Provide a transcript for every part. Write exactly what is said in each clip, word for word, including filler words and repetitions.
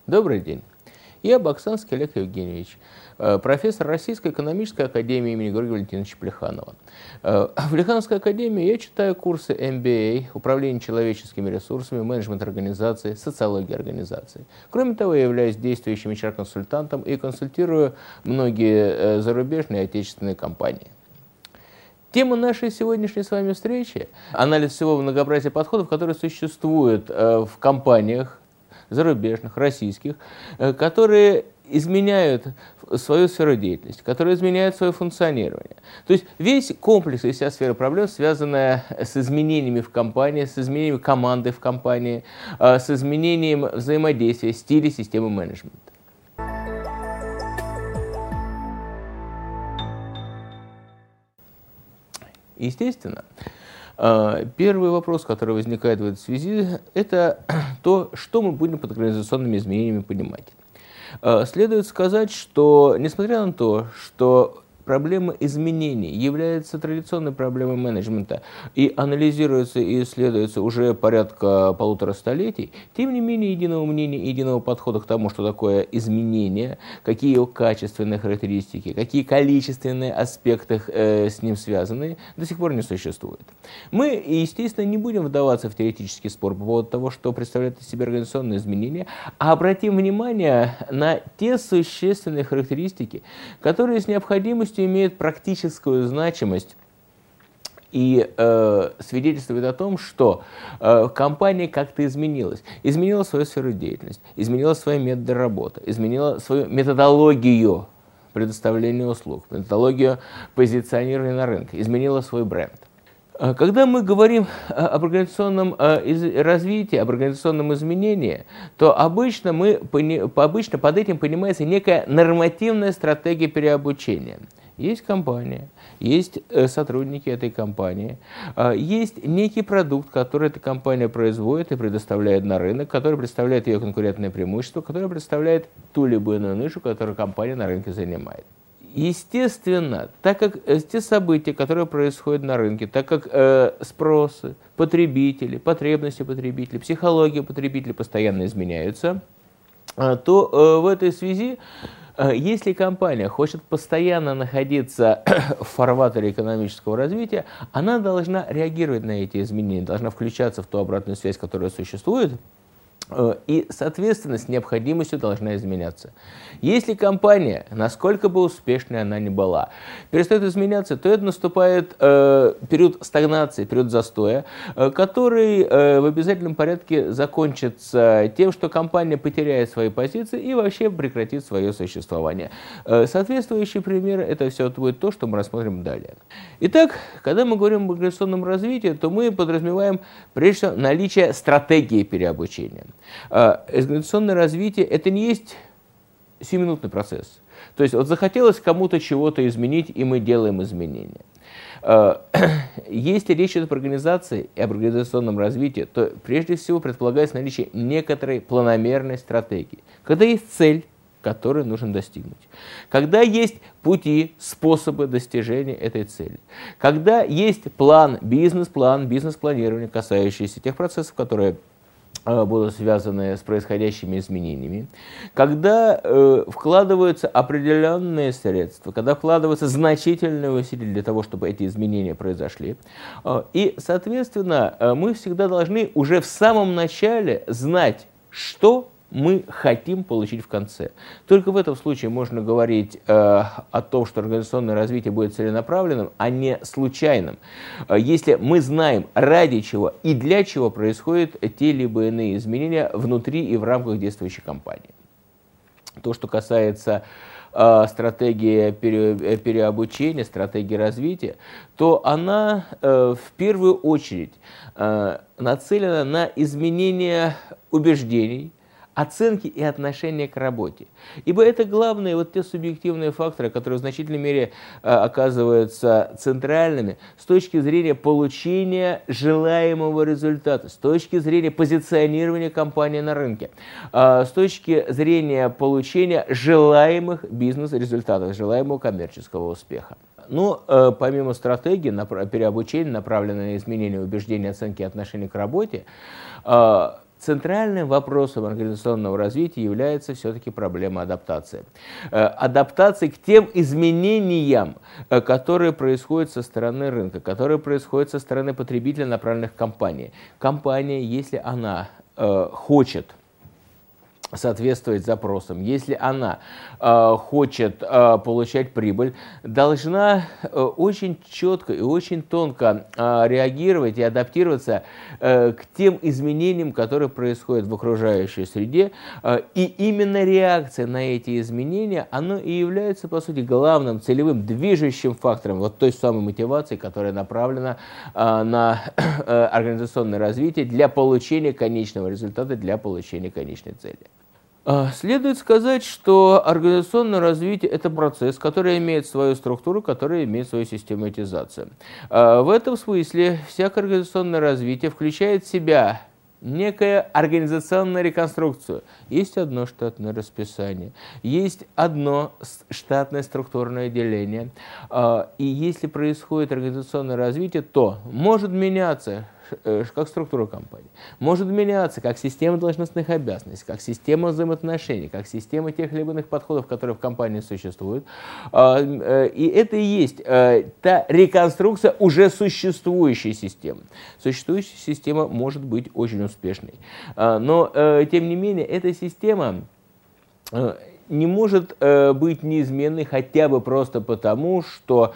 Добрый день. Я Баксанский Олег Евгеньевич, профессор Российской экономической академии имени Георгия Валентиновича Плеханова. В Плехановской академии я читаю курсы эм би эй, управление человеческими ресурсами, менеджмент организации, социология организации. Кроме того, я являюсь действующим эйч ар-консультантом и консультирую многие зарубежные и отечественные компании. Тема нашей сегодняшней с вами встречи – анализ всего многообразия подходов, которые существуют в компаниях, зарубежных, российских, которые изменяют свою сферу деятельности, которые изменяют свое функционирование. То есть весь комплекс и вся сфера проблем, связанная с изменениями в компании, с изменением команды в компании, с изменением взаимодействия, стиля, системы менеджмента. Естественно, первый вопрос, который возникает в этой связи, это то, что мы будем под организационными изменениями понимать. Следует сказать, что несмотря на то, что проблема изменений является традиционной проблемой менеджмента и анализируется и исследуется уже порядка полутора столетий, тем не менее единого мнения, единого подхода к тому, что такое изменение, какие его качественные характеристики, какие количественные аспекты э, с ним связаны, до сих пор не существует. Мы, естественно, не будем вдаваться в теоретический спор по поводу того, что представляют из себя организационные изменения, а обратим внимание на те существенные характеристики, которые с необходимостью имеет практическую значимость и э, свидетельствует о том, что э, компания как-то изменилась. Изменила свою сферу деятельности, изменила свои методы работы, изменила свою методологию предоставления услуг, методологию позиционирования на рынке, изменила свой бренд. Когда мы говорим об организационном развитии, об организационном изменении, то обычно, мы, обычно под этим понимается некая нормативная стратегия переобучения. Есть компания, есть сотрудники этой компании, есть некий продукт, который эта компания производит и предоставляет на рынок, который представляет ее конкурентное преимущество, который представляет ту либо иную нишу, которую компания на рынке занимает. Естественно, так как э, те события, которые происходят на рынке, так как э, спросы, потребители, потребности потребителей, психология потребителей постоянно изменяются, э, то э, в этой связи, э, если компания хочет постоянно находиться в фарватере экономического развития, она должна реагировать на эти изменения, должна включаться в ту обратную связь, которая существует, и, соответственно, с необходимостью должна изменяться. Если компания, насколько бы успешной она ни была, перестает изменяться, то это наступает э, период стагнации, период застоя, э, который э, в обязательном порядке закончится тем, что компания потеряет свои позиции и вообще прекратит свое существование. Э, соответствующий пример – это все будет то, что мы рассмотрим далее. Итак, когда мы говорим об организационном развитии, то мы подразумеваем, прежде всего, наличие стратегии переобучения. Организационное развитие – это не есть сиюминутный процесс. То есть вот захотелось кому-то чего-то изменить, и мы делаем изменения. Если речь идет об организации и об организационном развитии, то прежде всего предполагается наличие некоторой планомерной стратегии. Когда есть цель, которую нужно достигнуть. Когда есть пути, способы достижения этой цели. Когда есть план, бизнес-план, бизнес-планирование, касающийся тех процессов, которые будут связаны с происходящими изменениями, когда э, вкладываются определенные средства, когда вкладываются значительные усилия для того, чтобы эти изменения произошли. Э, и, соответственно, э, мы всегда должны уже в самом начале знать, что мы хотим получить в конце. Только в этом случае можно говорить э, о том, что организационное развитие будет целенаправленным, а не случайным. Э, если мы знаем, ради чего и для чего происходят те либо иные изменения внутри и в рамках действующей компании. То, что касается э, стратегии пере, переобучения, стратегии развития, то она э, в первую очередь э, нацелена на изменение убеждений, оценки и отношения к работе. Ибо это главные вот те субъективные факторы, которые в значительной мере э, оказываются центральными с точки зрения получения желаемого результата, с точки зрения позиционирования компании на рынке, э, с точки зрения получения желаемых бизнес-результатов, желаемого коммерческого успеха. Но э, помимо стратегии переобучения, направленной на изменение убеждений, оценки и отношения к работе, э, центральным вопросом организационного развития является все-таки проблема адаптации. Адаптации к тем изменениям, которые происходят со стороны рынка, которые происходят со стороны потребителя, направленных в компании. Компания, если она хочет соответствовать запросам, если она э, хочет э, получать прибыль, должна э, очень четко и очень тонко э, реагировать и адаптироваться э, к тем изменениям, которые происходят в окружающей среде. Э, и именно реакция на эти изменения, оно и является, по сути, главным целевым движущим фактором вот той самой мотивации, которая направлена э, на э, организационное развитие для получения конечного результата, для получения конечной цели. Следует сказать, что организационное развитие – это процесс, который имеет свою структуру, который имеет свою систематизацию. В этом смысле всякое организационное развитие включает в себя некая организационная реконструкцию. Есть одно штатное расписание, есть одно штатное структурное деление. И если происходит организационное развитие, то может меняться как структура компании, может меняться как система должностных обязанностей, как система взаимоотношений, как система тех или иных подходов, которые в компании существуют. И это и есть та реконструкция уже существующей системы. Существующая система может быть очень успешной. Но, тем не менее, эта система не может быть неизменной хотя бы просто потому, что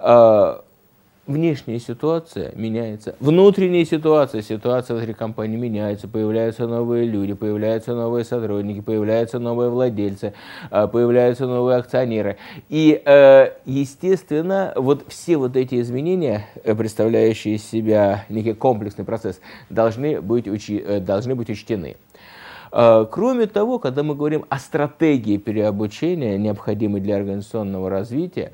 внешняя ситуация меняется, внутренняя ситуация, ситуация внутри компании меняется, появляются новые люди, появляются новые сотрудники, появляются новые владельцы, появляются новые акционеры. И, естественно, вот все вот эти изменения, представляющие из себя некий комплексный процесс, должны быть, учи, должны быть учтены. Кроме того, когда мы говорим о стратегии переобучения, необходимой для организационного развития,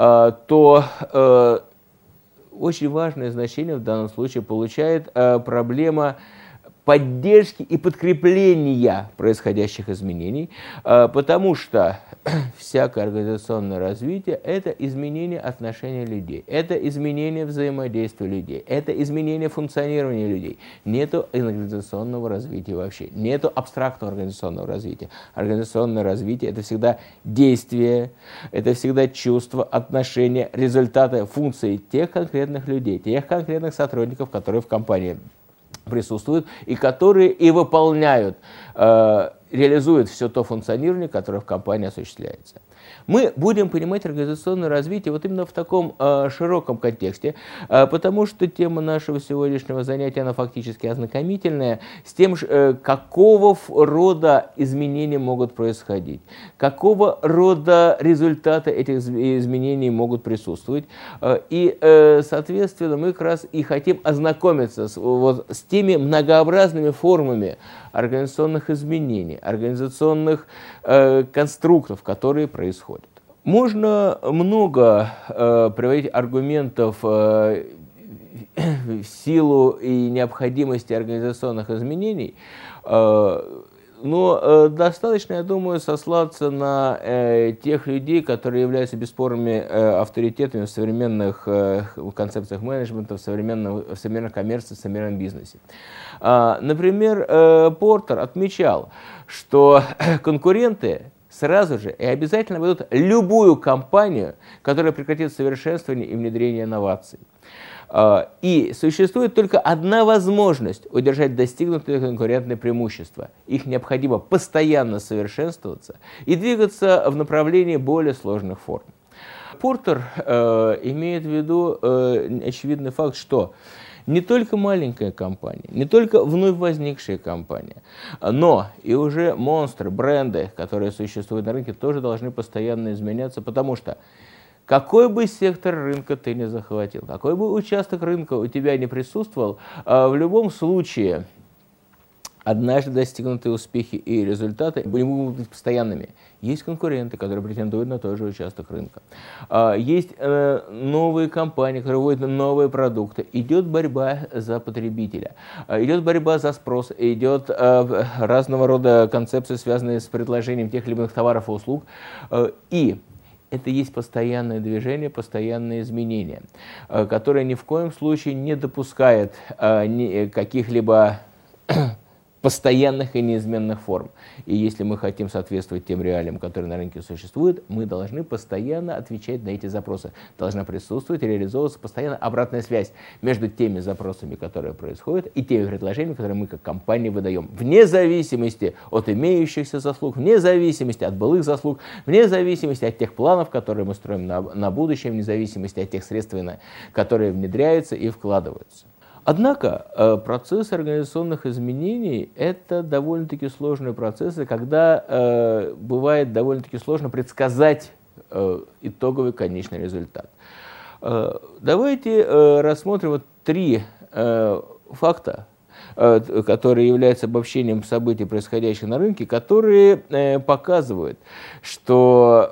то очень важное значение в данном случае получает э, проблема поддержки и подкрепления происходящих изменений, э, потому что всякое организационное развитие – это изменение отношения людей, это изменение взаимодействия людей, это изменение функционирования людей. Нету организационного развития вообще, нету абстрактного организационного развития. Организационное развитие – это всегда действие, это всегда чувство, отношения, результаты, функции тех конкретных людей, тех конкретных сотрудников, которые в компании присутствуют и которые и выполняют, э, реализуют все то функционирование, которое в компании осуществляется. Мы будем понимать организационное развитие вот именно в таком э, широком контексте, э, потому что тема нашего сегодняшнего занятия, она фактически ознакомительная с тем, э, какого рода изменения могут происходить, какого рода результаты этих изменений могут присутствовать. Э, и, э, соответственно, мы как раз и хотим ознакомиться с, вот, с теми многообразными формами организационных изменений, организационных э, конструктов, которые происходят. Можно много э, приводить аргументов э, в силу и необходимости организационных изменений, э, но э, достаточно, я думаю, сослаться на э, тех людей, которые являются бесспорными э, авторитетами в современных э, концепциях менеджмента, в, современном, в современной коммерции, в современном бизнесе. А, например, э, Портер отмечал, что конкуренты сразу же и обязательно ведут любую компанию, которая прекратит совершенствование и внедрение инноваций. И существует только одна возможность удержать достигнутые конкурентные преимущества. Их необходимо постоянно совершенствоваться и двигаться в направлении более сложных форм. Портер э, имеет в виду э, очевидный факт, что не только маленькая компания, не только вновь возникшая компания, но и уже монстры, бренды, которые существуют на рынке, тоже должны постоянно изменяться, потому что какой бы сектор рынка ты ни захватил, какой бы участок рынка у тебя не присутствовал, в любом случае однажды достигнутые успехи и результаты будут быть постоянными. Есть конкуренты, которые претендуют на тот же участок рынка. Есть новые компании, которые вводят новые продукты. Идет борьба за потребителя, идет борьба за спрос, идет разного рода концепции, связанные с предложением тех или иных товаров и услуг. И это есть постоянное движение, постоянные изменения, которые ни в коем случае не допускают каких-либо постоянных и неизменных форм. И если мы хотим соответствовать тем реалиям, которые на рынке существуют, мы должны постоянно отвечать на эти запросы. Должна присутствовать и реализовываться постоянно обратная связь между теми запросами, которые происходят, и теми предложениями, которые мы как компания выдаем. Вне зависимости от имеющихся заслуг, вне зависимости от былых заслуг, вне зависимости от тех планов, которые мы строим на, на будущее, вне зависимости от тех средств, которые внедряются и вкладываются. Однако процесс организационных изменений – это довольно-таки сложные процессы, когда э, бывает довольно-таки сложно предсказать э, итоговый конечный результат. Э, давайте э, рассмотрим вот три э, факта, э, которые являются обобщением событий, происходящих на рынке, которые э, показывают, что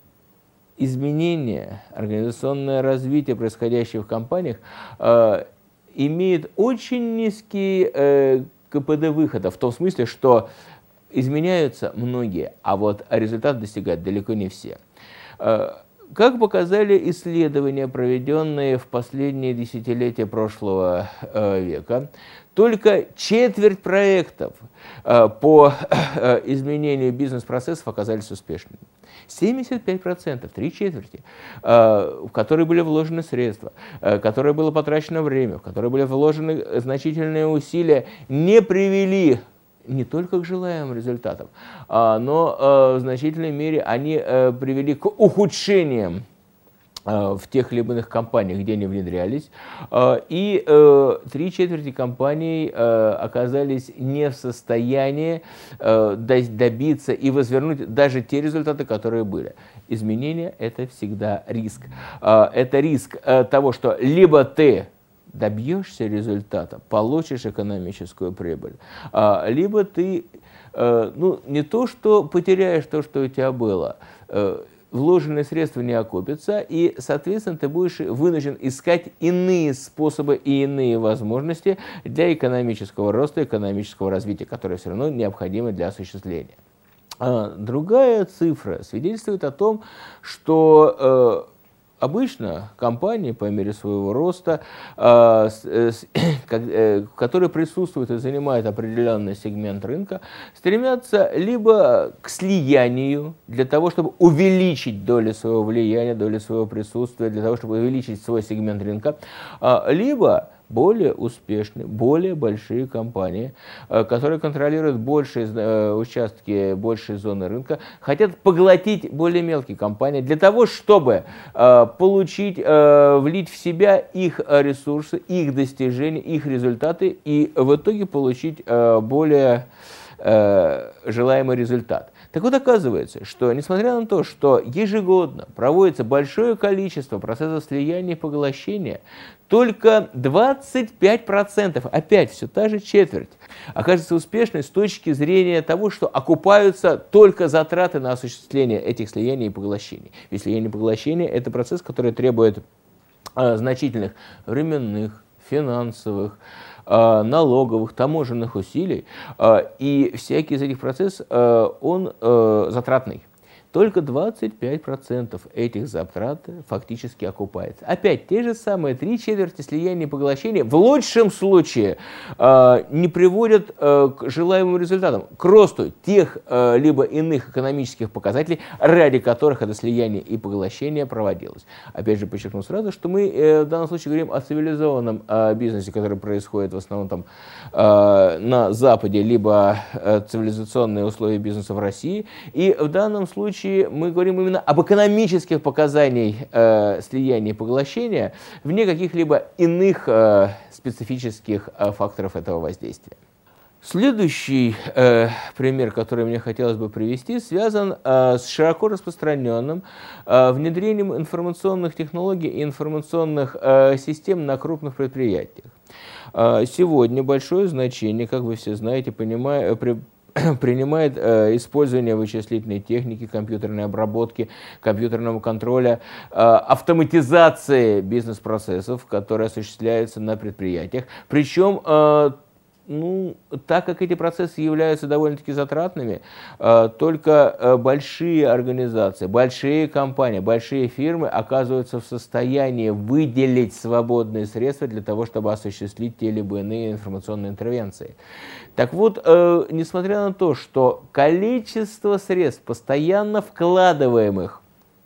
изменения, организационное развитие, происходящее в компаниях, э, имеет очень низкий э, ка пэ дэ выхода, в том смысле, что изменяются многие, а вот результат достигают далеко не все. Э, как показали исследования, проведенные в последние десятилетия прошлого э, века, только четверть проектов э, по э, изменению бизнес-процессов оказались успешными. семьдесят пять процентов, три четверти, в которые были вложены средства, в которые было потрачено время, в которые были вложены значительные усилия, не привели не только к желаемым результатам, но в значительной мере они привели к ухудшениям в тех или иных компаниях, где они внедрялись, и три четверти компаний оказались не в состоянии добиться и возвернуть даже те результаты, которые были. Изменения – это всегда риск. Это риск того, что либо ты добьешься результата, получишь экономическую прибыль, либо ты ну, не то, что потеряешь то, что у тебя было, вложенные средства не окупятся, и, соответственно, ты будешь вынужден искать иные способы и иные возможности для экономического роста, экономического развития, которые все равно необходимы для осуществления. Другая цифра свидетельствует о том, что обычно компании по мере своего роста, которые присутствуют и занимают определенный сегмент рынка, стремятся либо к слиянию для того, чтобы увеличить долю своего влияния, долю своего присутствия, для того, чтобы увеличить свой сегмент рынка, либо более успешные, более большие компании, которые контролируют большие участки, большие зоны рынка, хотят поглотить более мелкие компании для того, чтобы получить, влить в себя их ресурсы, их достижения, их результаты и в итоге получить более желаемый результат. Так вот, оказывается, что несмотря на то, что ежегодно проводится большое количество процессов слияния и поглощения, только двадцать пять процентов, опять все та же четверть, окажется успешной с точки зрения того, что окупаются только затраты на осуществление этих слияний и поглощений. Ведь слияние и поглощение – это процесс, который требует а, значительных временных, финансовых, налоговых, таможенных усилий, и всякий из этих процессов, он затратный. Только двадцать пять процентов этих затрат фактически окупается. Опять те же самые три четверти слияния и поглощения в лучшем случае э, не приводят э, к желаемым результатам, к росту тех э, либо иных экономических показателей, ради которых это слияние и поглощение проводилось. Опять же подчеркну сразу, что мы э, в данном случае говорим о цивилизованном э, бизнесе, который происходит в основном там, э, на Западе, либо э, цивилизационные условия бизнеса в России. И в данном случае мы говорим именно об экономических показаниях э, слияния и поглощения, вне каких-либо иных э, специфических э, факторов этого воздействия. Следующий э, пример, который мне хотелось бы привести, связан э, с широко распространенным э, внедрением информационных технологий и информационных э, систем на крупных предприятиях. Э, сегодня большое значение, как вы все знаете, понимая, при, принимает э, использование вычислительной техники, компьютерной обработки, компьютерного контроля, э, автоматизации бизнес-процессов, которые осуществляются на предприятиях. Причем э, Ну, так как эти процессы являются довольно-таки затратными, только большие организации, большие компании, большие фирмы оказываются в состоянии выделить свободные средства для того, чтобы осуществить те или иные информационные интервенции. Так вот, несмотря на то, что количество средств, постоянно вкладываемых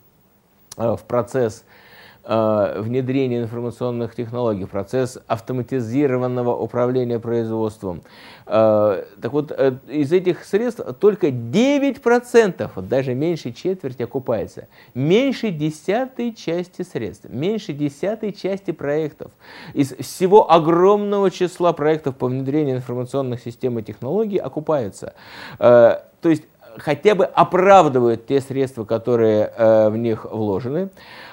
в процесс внедрение информационных технологий, процесс автоматизированного управления производством. Так вот, из этих средств только девять процентов, даже меньше четверти, окупается. Меньше десятой части средств, меньше десятой части проектов. Из всего огромного числа проектов по внедрению информационных систем и технологий окупаются. То есть, хотя бы оправдывают те средства, которые в них вложены.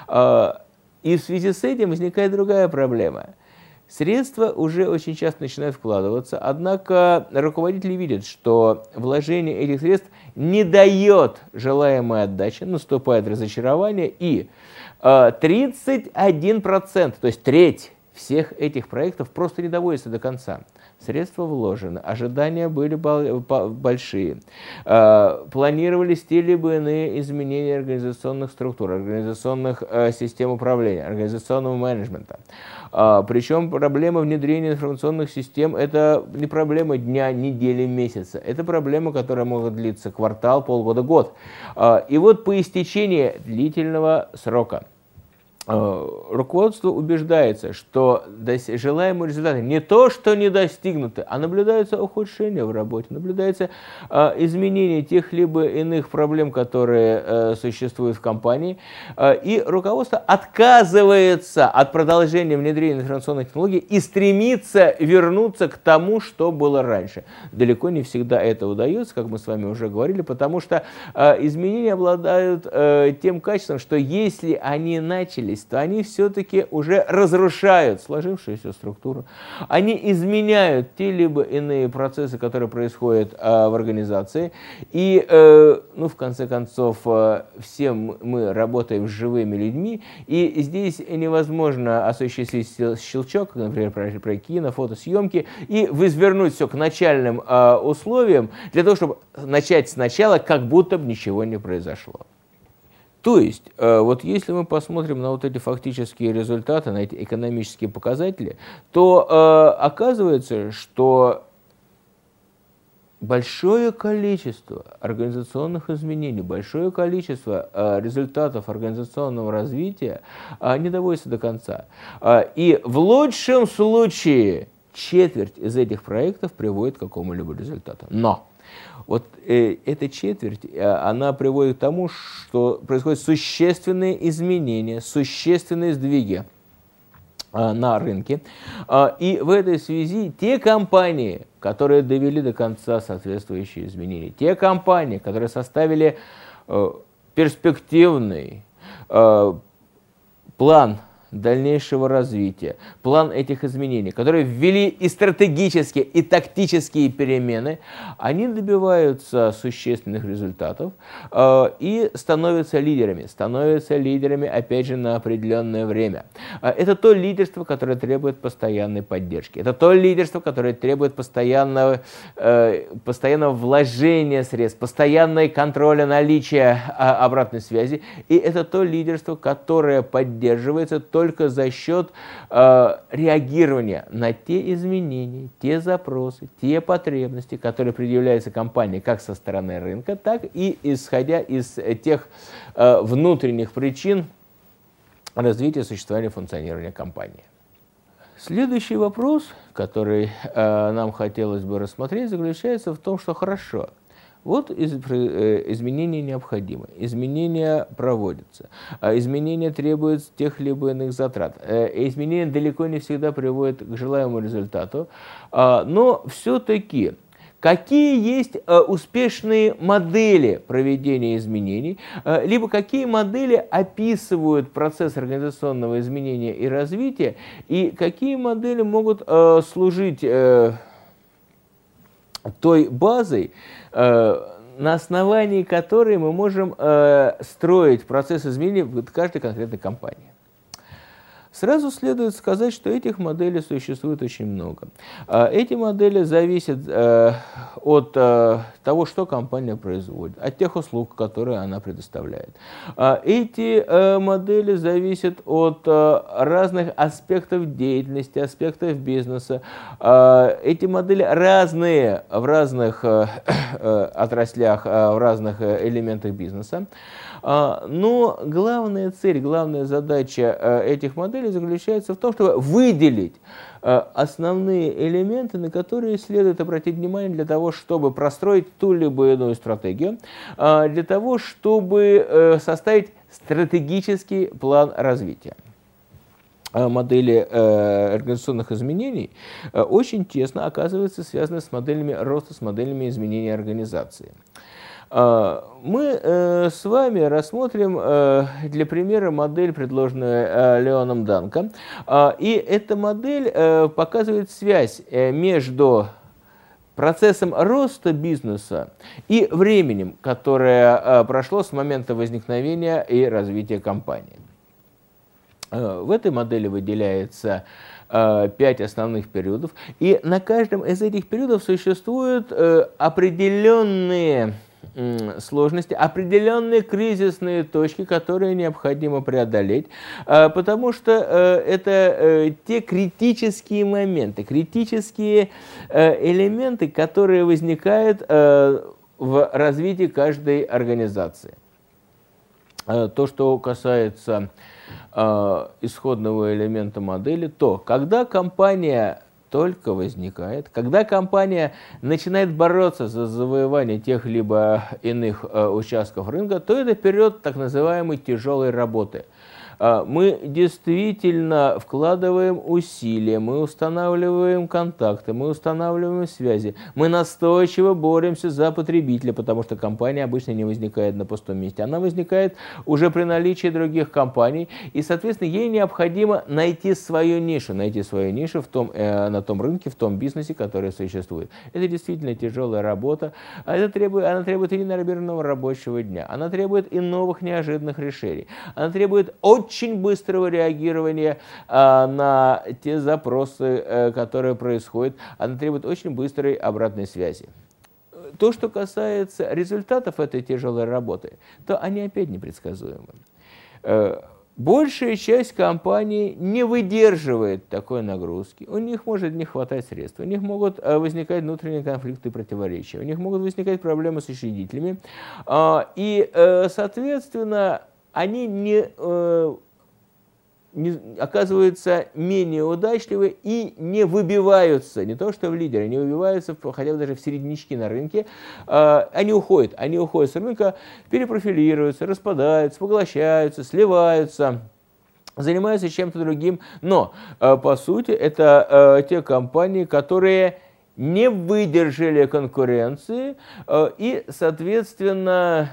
И в связи с этим возникает другая проблема. Средства уже очень часто начинают вкладываться, однако руководители видят, что вложение этих средств не дает желаемой отдачи, наступает разочарование, и тридцать один процент, то есть треть всех этих проектов просто не доводится до конца. Средства вложены, ожидания были большие, планировались те или иные изменения организационных структур, организационных систем управления, организационного менеджмента. Причем проблема внедрения информационных систем – это не проблема дня, недели, месяца. Это проблема, которая может длиться квартал, полгода, год. И вот по истечении длительного срока руководство убеждается, что желаемые результаты не то, что не достигнуты, а наблюдаются ухудшения в работе, наблюдаются э, изменения тех либо иных проблем, которые э, существуют в компании, э, и руководство отказывается от продолжения внедрения информационных технологий и стремится вернуться к тому, что было раньше. Далеко не всегда это удается, как мы с вами уже говорили, потому что э, изменения обладают э, тем качеством, что если они начали, то они все-таки уже разрушают сложившуюся структуру. Они изменяют те либо иные процессы, которые происходят э, в организации. И, э, ну, в конце концов, э, все мы работаем с живыми людьми, и здесь невозможно осуществить щелчок, например, про, про кино, фотосъемки, и возвернуть все к начальным э, условиям, для того, чтобы начать сначала, как будто бы ничего не произошло. То есть, вот если мы посмотрим на вот эти фактические результаты, на эти экономические показатели, то э, оказывается, что большое количество организационных изменений, большое количество э, результатов организационного развития э, не доводится до конца. Э, и в лучшем случае четверть из этих проектов приводит к какому-либо результату. Но вот э, эта четверть, э, она приводит к тому, что происходят существенные изменения, существенные сдвиги э, на рынке. Э, и в этой связи те компании, которые довели до конца соответствующие изменения, те компании, которые составили э, перспективный э, план дальнейшего развития, план этих изменений, которые ввели и стратегические, и тактические перемены, они добиваются существенных результатов э, и становятся лидерами. Становятся лидерами, опять же, на определенное время. Это то лидерство, которое требует постоянной поддержки. Это то лидерство, которое требует постоянного, э, постоянного вложения средств, постоянного контроля наличия э, обратной связи. И это то лидерство, которое поддерживается только только за счет э, реагирования на те изменения, те запросы, те потребности, которые предъявляются компании как со стороны рынка, так и исходя из тех э, внутренних причин развития, существования, функционирования компании. Следующий вопрос, который э, нам хотелось бы рассмотреть, заключается в том, что хорошо. Вот из, э, изменения необходимы, изменения проводятся, э, изменения требуют тех либо иных затрат, э, изменения далеко не всегда приводят к желаемому результату, э, но все-таки какие есть э, успешные модели проведения изменений, э, либо какие модели описывают процесс организационного изменения и развития, и какие модели могут э, служить э, той базой, э, на основании которой мы можем э, строить процесс изменений в каждой конкретной компании. Сразу следует сказать, что этих моделей существует очень много. Эти модели зависят от того, что компания производит, от тех услуг, которые она предоставляет. Эти модели зависят от разных аспектов деятельности, аспектов бизнеса. Эти модели разные в разных отраслях, в разных элементах бизнеса. Но главная цель, главная задача этих моделей заключается в том, чтобы выделить основные элементы, на которые следует обратить внимание для того, чтобы простроить ту либо иную стратегию, для того, чтобы составить стратегический план развития. Модели организационных изменений очень тесно оказываются связаны с моделями роста, с моделями изменения организации. Мы с вами рассмотрим для примера модель, предложенную Леоном Данко. И эта модель показывает связь между процессом роста бизнеса и временем, которое прошло с момента возникновения и развития компании. В этой модели выделяется пять основных периодов, и на каждом из этих периодов существуют определенные сложности, определенные кризисные точки, которые необходимо преодолеть, потому что это те критические моменты, критические элементы, которые возникают в развитии каждой организации. То, что касается исходного элемента модели, то когда компания только возникает, когда компания начинает бороться за завоевание тех либо иных э, участков рынка, то это период так называемой тяжелой работы. Э, мы действительно вкладываем усилия, мы устанавливаем контакты, мы устанавливаем связи, мы настойчиво боремся за потребителя, потому что компания обычно не возникает на пустом месте, она возникает уже при наличии других компаний, и, соответственно, ей необходимо найти свою нишу, найти свою нишу в том, э, на том рынке, в том бизнесе, который существует. Это действительно тяжелая работа, это требует, она требует и ненормированного рабочего дня, она требует и новых неожиданных решений, она требует очень быстрого реагирования э, на те запросы, э, которые происходят, она требует очень быстрой обратной связи. То, что касается результатов этой тяжелой работы, то они опять непредсказуемы. Э, Большая часть компаний не выдерживает такой нагрузки. У них может не хватать средств, у них могут возникать внутренние конфликты и противоречия, у них могут возникать проблемы с учредителями. И, соответственно, они не, не оказываются менее удачливы и не выбиваются, не то что в лидеры, не выбиваются хотя бы даже в середнячки на рынке. Они уходят, они уходят с рынка, перепрофилируются, распадаются, поглощаются, сливаются, занимаются чем-то другим. Но, по сути, это те компании, которые не выдержали конкуренции и, соответственно,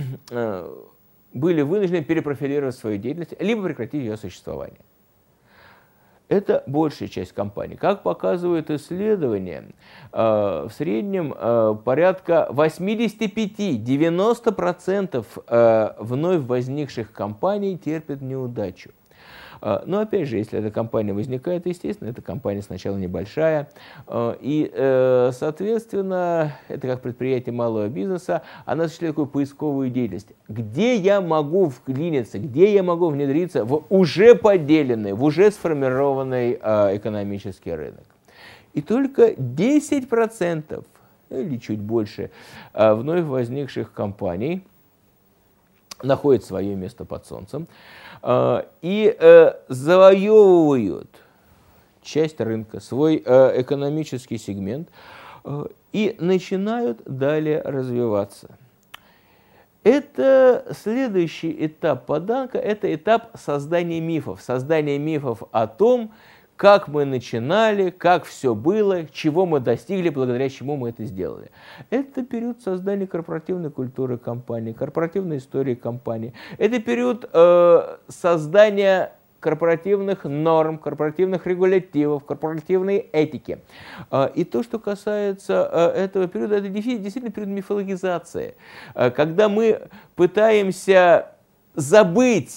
были вынуждены перепрофилировать свою деятельность, либо прекратить ее существование. Это большая часть компаний. Как показывают исследования, в среднем порядка восемьдесят пять - девяносто процентов вновь возникших компаний терпят неудачу. Но опять же, если эта компания возникает, естественно, эта компания сначала небольшая, и, соответственно, это как предприятие малого бизнеса, она осуществляет такую поисковую деятельность. Где я могу вклиниться, где я могу внедриться в уже поделенный, в уже сформированный экономический рынок. И только десять процентов, или чуть больше, вновь возникших компаний находят свое место под солнцем и э, завоевывают часть рынка, свой э, экономический сегмент э, и начинают далее развиваться. Это следующий этап по Данко, это этап создания мифов, создания мифов о том, как мы начинали, как все было, чего мы достигли, благодаря чему мы это сделали. Это период создания корпоративной культуры компании, корпоративной истории компании. Это период э, создания корпоративных норм, корпоративных регулятивов, корпоративной этики. Э, и то, что касается э, этого периода, это действительно период мифологизации, э, когда мы пытаемся забыть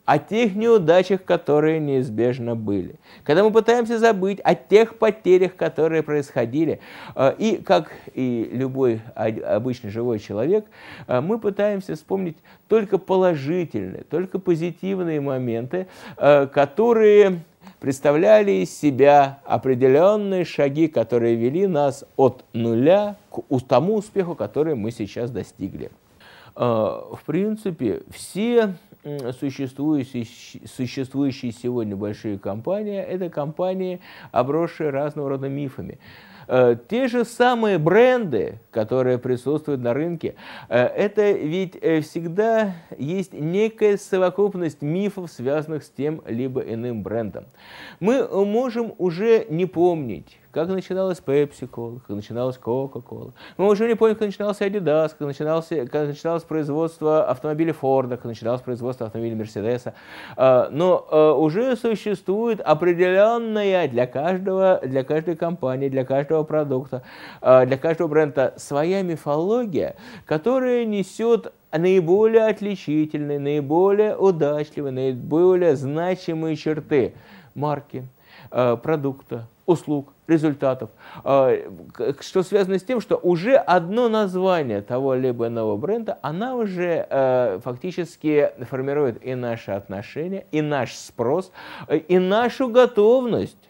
о тех неудачах, которые неизбежно были, когда мы пытаемся забыть о тех потерях, которые происходили, и, как и любой обычный живой человек, мы пытаемся вспомнить только положительные, только позитивные моменты, которые представляли из себя определенные шаги, которые вели нас от нуля к тому успеху, который мы сейчас достигли. В принципе, все существующие, существующие сегодня большие компании – это компании, обросшие разного рода мифами. Те же самые бренды, которые присутствуют на рынке, это ведь всегда есть некая совокупность мифов, связанных с тем либо иным брендом. Мы можем уже не помнить, как начиналась Pepsi-Cola, как начиналась Coca-Cola. Мы уже не помним, как начинался Adidas, как начиналось, как начиналось производство автомобилей Ford, как начиналось производство автомобилей Mercedes. Но уже существует определенная для каждого, для каждой компании, для каждого продукта, для каждого бренда своя мифология, которая несет наиболее отличительные, наиболее удачливые, наиболее значимые черты марки, продукта, услуг, результатов, что связано с тем, что уже одно название того либо иного бренда, она уже фактически формирует и наши отношения, и наш спрос, и нашу готовность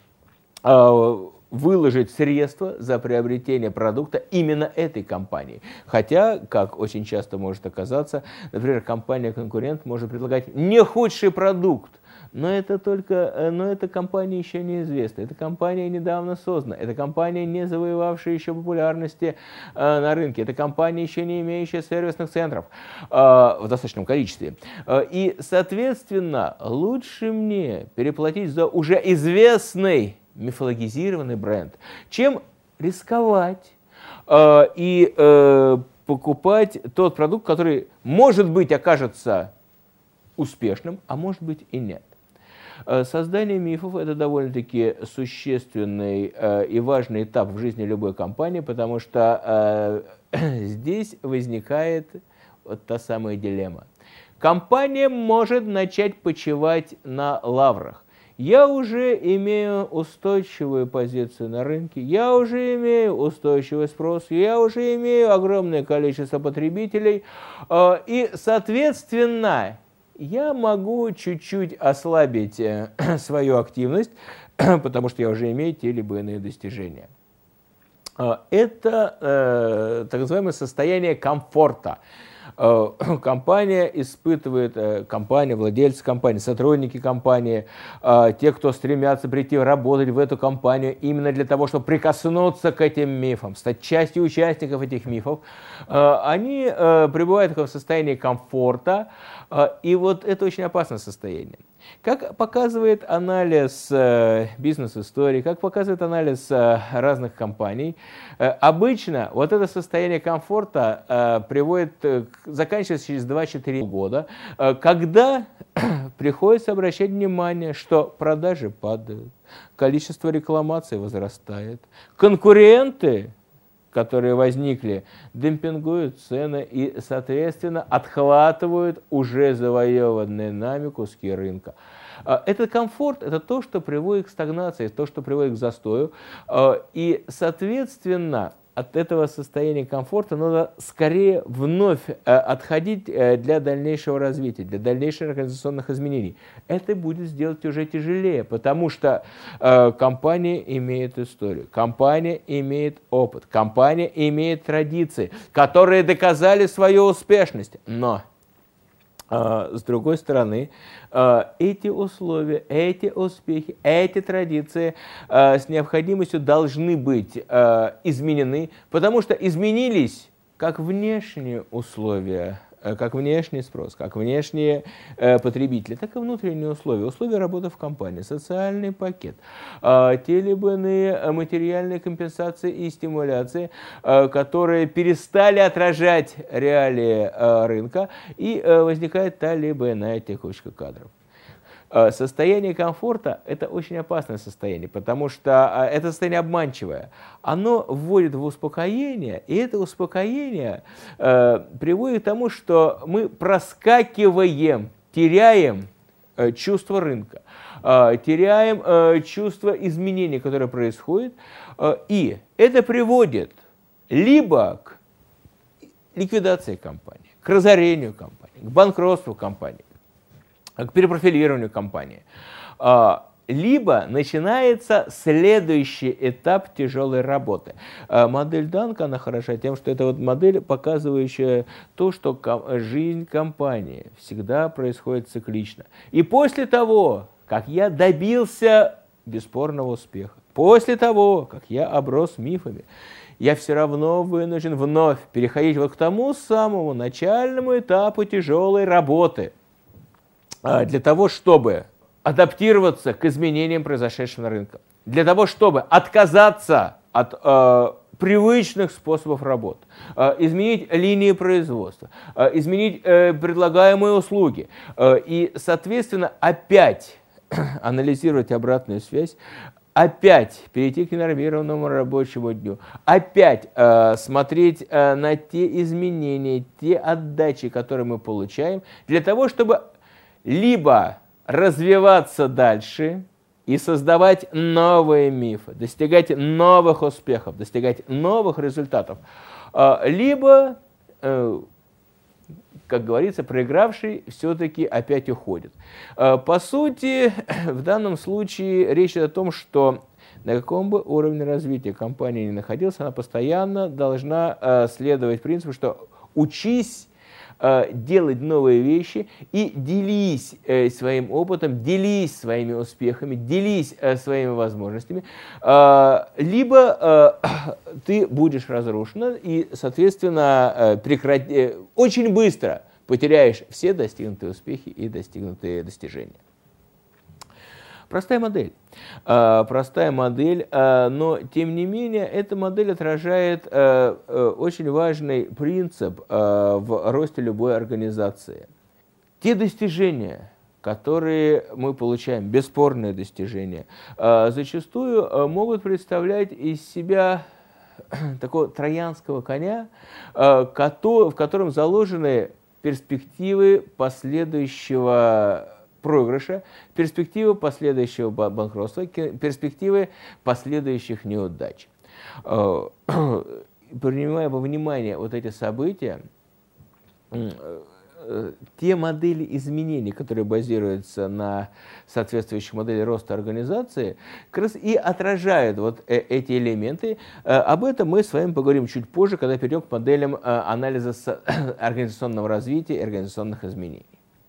выложить средства за приобретение продукта именно этой компании. Хотя, как очень часто может оказаться, например, компания-конкурент может предлагать не худший продукт, но это только, но эта компания еще неизвестна. Эта компания недавно создана. Это компания, не завоевавшая еще популярности э, на рынке. Это компания, еще не имеющая сервисных центров э, в достаточном количестве. Э, и, соответственно, лучше мне переплатить за уже известный мифологизированный бренд, чем рисковать э, и э, покупать тот продукт, который, может быть, окажется успешным, а может быть и нет. Создание мифов – это довольно-таки существенный э, и важный этап в жизни любой компании, потому что э, здесь возникает вот та самая дилемма. Компания может начать почивать на лаврах. Я уже имею устойчивую позицию на рынке, я уже имею устойчивый спрос, я уже имею огромное количество потребителей, э, и, соответственно, я могу чуть-чуть ослабить э, свою активность, потому что я уже имею те либо иные достижения. Э, это э, так называемое состояние комфорта. Э, компания испытывает, э, компания, владельцы компании, сотрудники компании, э, те, кто стремятся прийти работать в эту компанию именно для того, чтобы прикоснуться к этим мифам, стать частью участников этих мифов, э, они э, пребывают в таком состоянии комфорта. И вот это очень опасное состояние. Как показывает анализ э, бизнес-истории, как показывает анализ э, разных компаний, э, обычно вот это состояние комфорта э, приводит, э, заканчивается через два-четыре года, э, когда приходится обращать внимание, что продажи падают, количество рекламаций возрастает, конкуренты, которые возникли, демпингуют цены и, соответственно, отхватывают уже завоеванные нами куски рынка. Этот комфорт – это то, что приводит к стагнации, то, что приводит к застою. И, соответственно, от этого состояния комфорта надо скорее вновь отходить для дальнейшего развития, для дальнейших организационных изменений. Это будет сделать уже тяжелее, потому что компания имеет историю, компания имеет опыт, компания имеет традиции, которые доказали свою успешность. Но с другой стороны, эти условия, эти успехи, эти традиции с необходимостью должны быть изменены, потому что изменились как внешние условия, как внешний спрос, как внешние потребители, так и внутренние условия, условия работы в компании, социальный пакет, те либо иные материальные компенсации и стимуляции, которые перестали отражать реалии рынка, и возникает та либо иная текучка кадров. Состояние комфорта – это очень опасное состояние, потому что это состояние обманчивое. Оно вводит в успокоение, и это успокоение э, приводит к тому, что мы проскакиваем теряем чувство рынка, теряем чувство изменений, которые происходят, и это приводит либо к ликвидации компании, к разорению компании, к банкротству компании, к перепрофилированию компании, либо начинается следующий этап тяжелой работы. Модель Данка, она хороша тем, что это вот модель, показывающая то, что жизнь компании всегда происходит циклично. И после того, как я добился бесспорного успеха, после того, как я оброс мифами, я все равно вынужден вновь переходить вот к тому самому начальному этапу тяжелой работы, для того, чтобы адаптироваться к изменениям, произошедшим на рынке, для того, чтобы отказаться от э, привычных способов работы, э, изменить линии производства, э, изменить э, предлагаемые услуги э, и, соответственно, опять анализировать обратную связь, опять перейти к ненормированному рабочему дню, опять э, смотреть э, на те изменения, те отдачи, которые мы получаем, для того, чтобы либо развиваться дальше и создавать новые мифы, достигать новых успехов, достигать новых результатов, либо, как говорится, проигравший все-таки опять уходит. По сути, в данном случае речь идет о том, что на каком бы уровне развития компания ни находилась, она постоянно должна следовать принципу, что учись делать новые вещи и делись э, своим опытом, делись своими успехами, делись э, своими возможностями, э, либо э, ты будешь разрушена и, соответственно, э, прекрати, э, очень быстро потеряешь все достигнутые успехи и достигнутые достижения. Простая модель. Простая модель, но тем не менее эта модель отражает очень важный принцип в росте любой организации. Те достижения, которые мы получаем, бесспорные достижения, зачастую могут представлять из себя такого троянского коня, в котором заложены перспективы последующего проигрыша, перспективы последующего банкротства, перспективы последующих неудач. Принимая во внимание вот эти события, те модели изменений, которые базируются на соответствующей модели роста организации, как раз и отражают вот эти элементы. Об этом мы с вами поговорим чуть позже, когда перейдем к моделям анализа организационного развития и организационных изменений.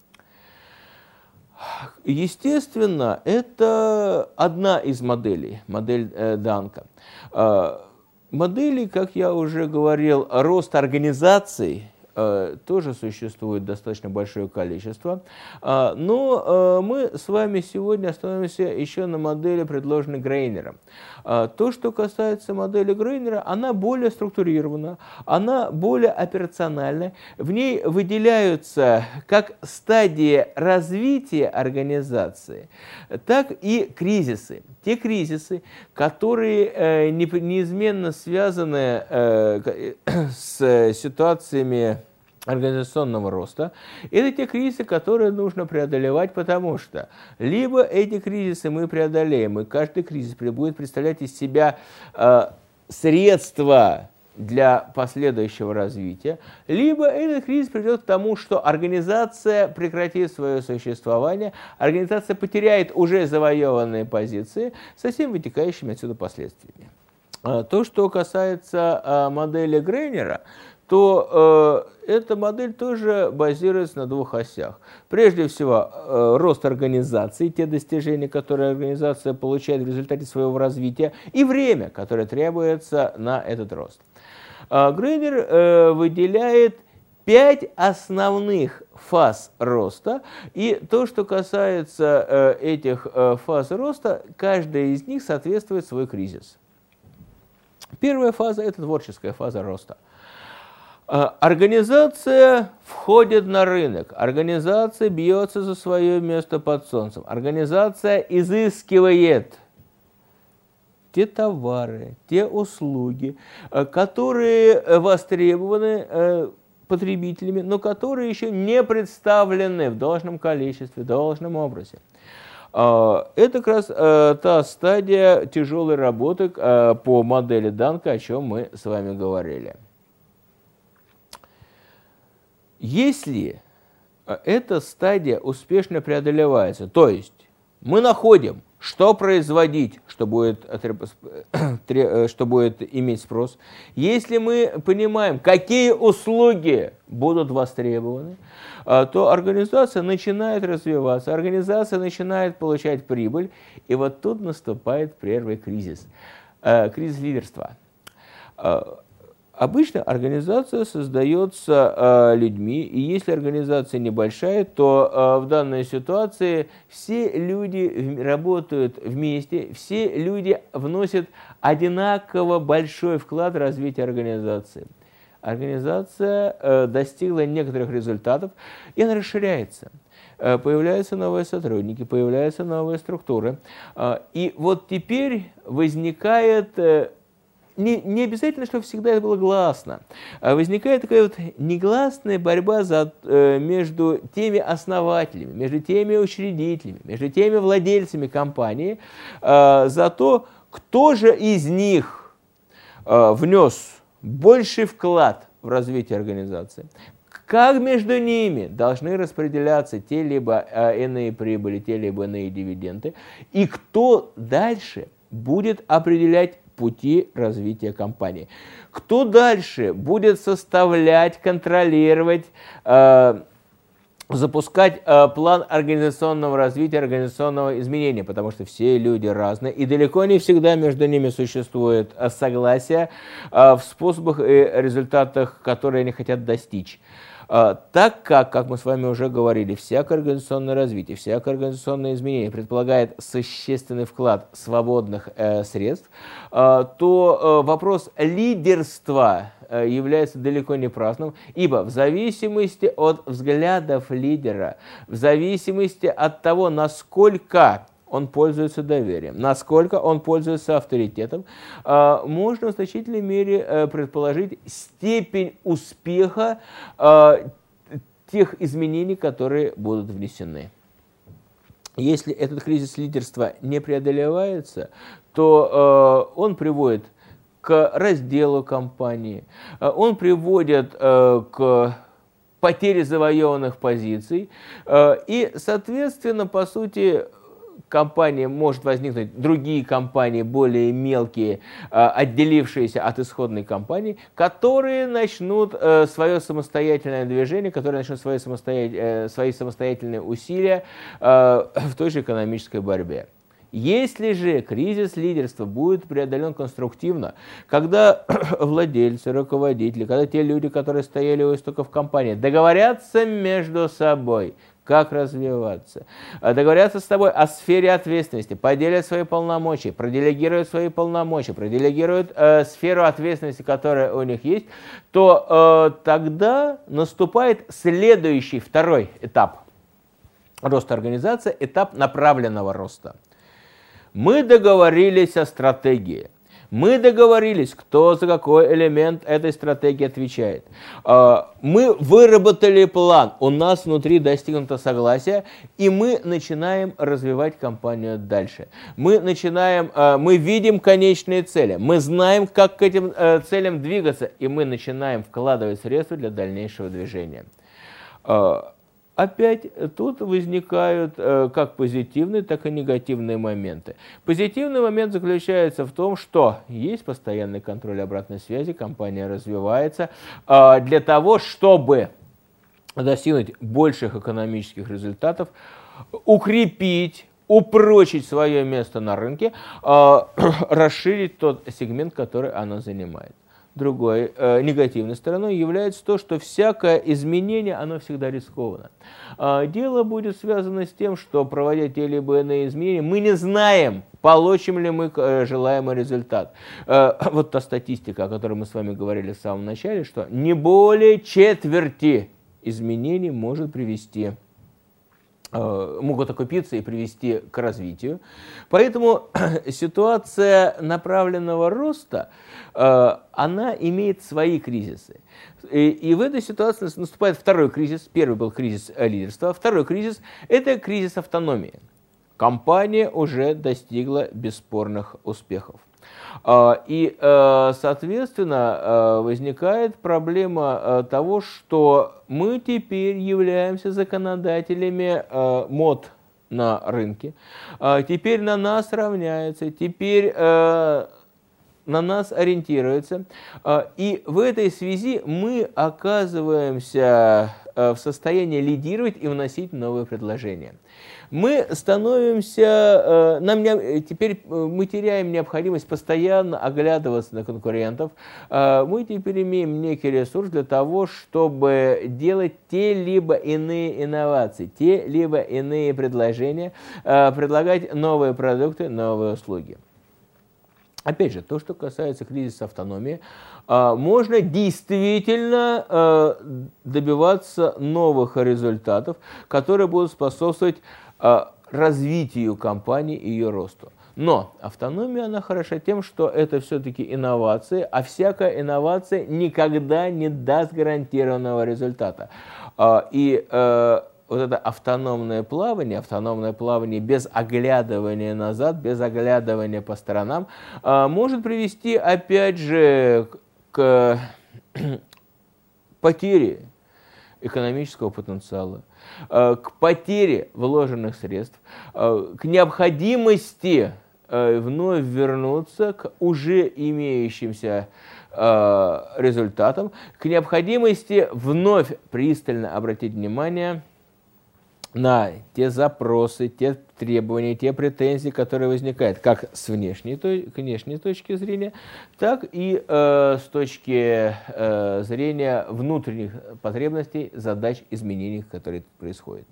Естественно, это одна из моделей, модель э, Данка. Э, моделей, как я уже говорил, роста организаций э, тоже существует достаточно большое количество. Э, но э, мы с вами сегодня остановимся еще на модели, предложенной Грейнером. Э, то, что касается модели Грейнера, она более структурирована, она более операциональна. В ней выделяются как стадии развития организации, так и кризисы. Те кризисы, которые э, неизменно связаны э, с ситуациями организационного роста, это те кризисы, которые нужно преодолевать, потому что либо эти кризисы мы преодолеем, и каждый кризис будет представлять из себя э, средства для последующего развития, либо этот кризис приведет к тому, что организация прекратит свое существование, организация потеряет уже завоеванные позиции со всеми вытекающими отсюда последствиями. То, что касается модели Грейнера, то э, эта модель тоже базируется на двух осях. Прежде всего, э, рост организации, те достижения, которые организация получает в результате своего развития, и время, которое требуется на этот рост. Э, Грейнер э, выделяет пять основных фаз роста, и то, что касается э, этих э, фаз роста, каждая из них соответствует свой кризис. Первая фаза – это творческая фаза роста. Организация входит на рынок, организация бьется за свое место под солнцем, организация изыскивает те товары, те услуги, которые востребованы потребителями, но которые еще не представлены в должном количестве, в должном образе. Это как раз та стадия тяжелой работы по модели Данка, о чем мы с вами говорили. Если эта стадия успешно преодолевается, то есть мы находим, что производить, что будет, что будет иметь спрос, если мы понимаем, какие услуги будут востребованы, то организация начинает развиваться, организация начинает получать прибыль, и вот тут наступает первый кризис, кризис лидерства. Обычно организация создается э, людьми, и если организация небольшая, то э, в данной ситуации все люди работают вместе, все люди вносят одинаково большой вклад в развитие организации. Организация э, достигла некоторых результатов, и она расширяется. Э, появляются новые сотрудники, появляются новые структуры. Э, и вот теперь возникает... Э, Не, не обязательно, чтобы всегда это было гласно. Возникает такая вот негласная борьба за, э, между теми основателями, между теми учредителями, между теми владельцами компании э, за то, кто же из них э, внес больший вклад в развитие организации. Как между ними должны распределяться те либо э, иные прибыли, те либо иные дивиденды, и кто дальше будет определять пути развития компании. Кто дальше будет составлять, контролировать, э, запускать э, план организационного развития, организационного изменения, потому что все люди разные, и далеко не всегда между ними существует э, согласие э, в способах и результатах, которые они хотят достичь. Так как, как мы с вами уже говорили, всякое организационное развитие, всякое организационное изменение предполагает существенный вклад свободных э, средств, э, то э, вопрос лидерства э, является далеко не праздным, ибо в зависимости от взглядов лидера, в зависимости от того, насколько он пользуется доверием, насколько он пользуется авторитетом, можно в значительной мере предположить степень успеха тех изменений, которые будут внесены. Если этот кризис лидерства не преодолевается, то он приводит к разделу компании, он приводит к потере завоеванных позиций, и, соответственно, по сути, компания может возникнуть, другие компании, более мелкие, отделившиеся от исходной компании, которые начнут свое самостоятельное движение, которые начнут свои, самостоятель... свои самостоятельные усилия в той же экономической борьбе. Если же кризис лидерства будет преодолен конструктивно, когда владельцы, руководители, когда те люди, которые стояли у истоков компании, договорятся между собой, как развиваться, договорятся с тобой о сфере ответственности, поделят свои полномочия, проделегируют свои полномочия, проделегируют э, сферу ответственности, которая у них есть, то э, тогда наступает следующий, второй этап роста организации, этап направленного роста. Мы договорились о стратегии. Мы договорились, кто за какой элемент этой стратегии отвечает. Мы выработали план, у нас внутри достигнуто согласие, и мы начинаем развивать компанию дальше. Мы начинаем, мы видим конечные цели, мы знаем, как к этим целям двигаться, и мы начинаем вкладывать средства для дальнейшего движения. Опять тут возникают э, как позитивные, так и негативные моменты. Позитивный момент заключается в том, что есть постоянный контроль обратной связи, компания развивается э, для того, чтобы достигнуть больших экономических результатов, укрепить, упрочить свое место на рынке, э, расширить тот сегмент, который она занимает. Другой э, негативной стороной является то, что всякое изменение, оно всегда рискованно. Э, дело будет связано с тем, что, проводя те либо иные изменения, мы не знаем, получим ли мы э, желаемый результат. Э, вот та статистика, о которой мы с вами говорили в самом начале, что не более четверти изменений может привести могут окупиться и привести к развитию. Поэтому ситуация направленного роста, она имеет свои кризисы. И, и в этой ситуации наступает второй кризис. Первый был кризис лидерства. Второй кризис – это кризис автономии. Компания уже достигла бесспорных успехов. И, соответственно, возникает проблема того, что мы теперь являемся законодателями мод на рынке. Теперь на нас равняются, теперь на нас ориентируются. И в этой связи мы оказываемся в состоянии лидировать и вносить новые предложения. Мы становимся, нам не, теперь мы теряем необходимость постоянно оглядываться на конкурентов. Мы теперь имеем некий ресурс для того, чтобы делать те либо иные инновации, те либо иные предложения, предлагать новые продукты, новые услуги. Опять же, то, что касается кризиса автономии, можно действительно добиваться новых результатов, которые будут способствовать развитию компании и ее росту. Но автономия, она хороша тем, что это все-таки инновации, а всякая инновация никогда не даст гарантированного результата. И вот это автономное плавание, автономное плавание без оглядывания назад, без оглядывания по сторонам, может привести, опять же, к потере экономического потенциала, к потере вложенных средств, к необходимости вновь вернуться к уже имеющимся результатам, к необходимости вновь пристально обратить внимание на те запросы, те требования, те претензии, которые возникают как с внешней, к внешней точки зрения, так и э, с точки э, зрения внутренних потребностей, задач, изменений, которые происходят.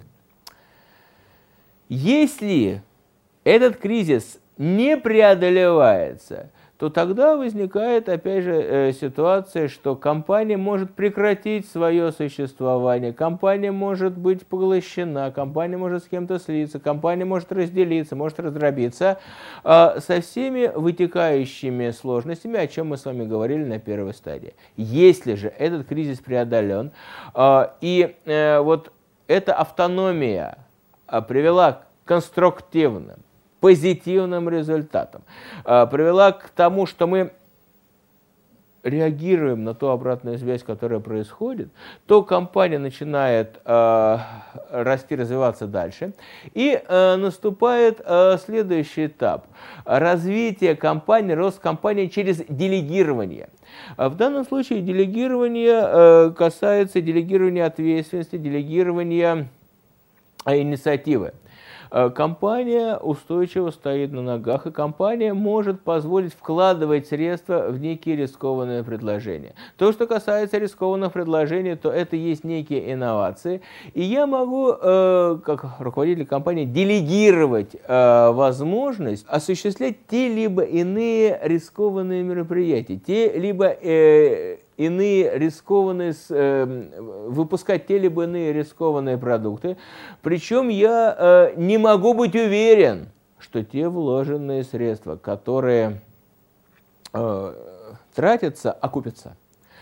Если этот кризис не преодолевается, то тогда возникает, опять же, ситуация, что компания может прекратить свое существование, компания может быть поглощена, компания может с кем-то слиться, компания может разделиться, может раздробиться, со всеми вытекающими сложностями, о чем мы с вами говорили на первой стадии. Если же этот кризис преодолен, и вот эта автономия привела к конструктивным, позитивным результатом, привела к тому, что мы реагируем на ту обратную связь, которая происходит, то компания начинает э, расти, развиваться дальше, и э, наступает э, следующий этап – развитие компании, рост компании через делегирование. В данном случае делегирование э, касается делегирования ответственности, делегирования э, инициативы. Компания устойчиво стоит на ногах, и компания может позволить вкладывать средства в некие рискованные предложения. То, что касается рискованных предложений, то это есть некие инновации. И я могу, э, как руководитель компании, делегировать э, возможность осуществлять те либо иные рискованные мероприятия, те либо э, иные рискованные, выпускать те либо иные рискованные продукты. Причем я не могу быть уверен, что те вложенные средства, которые тратятся, окупятся.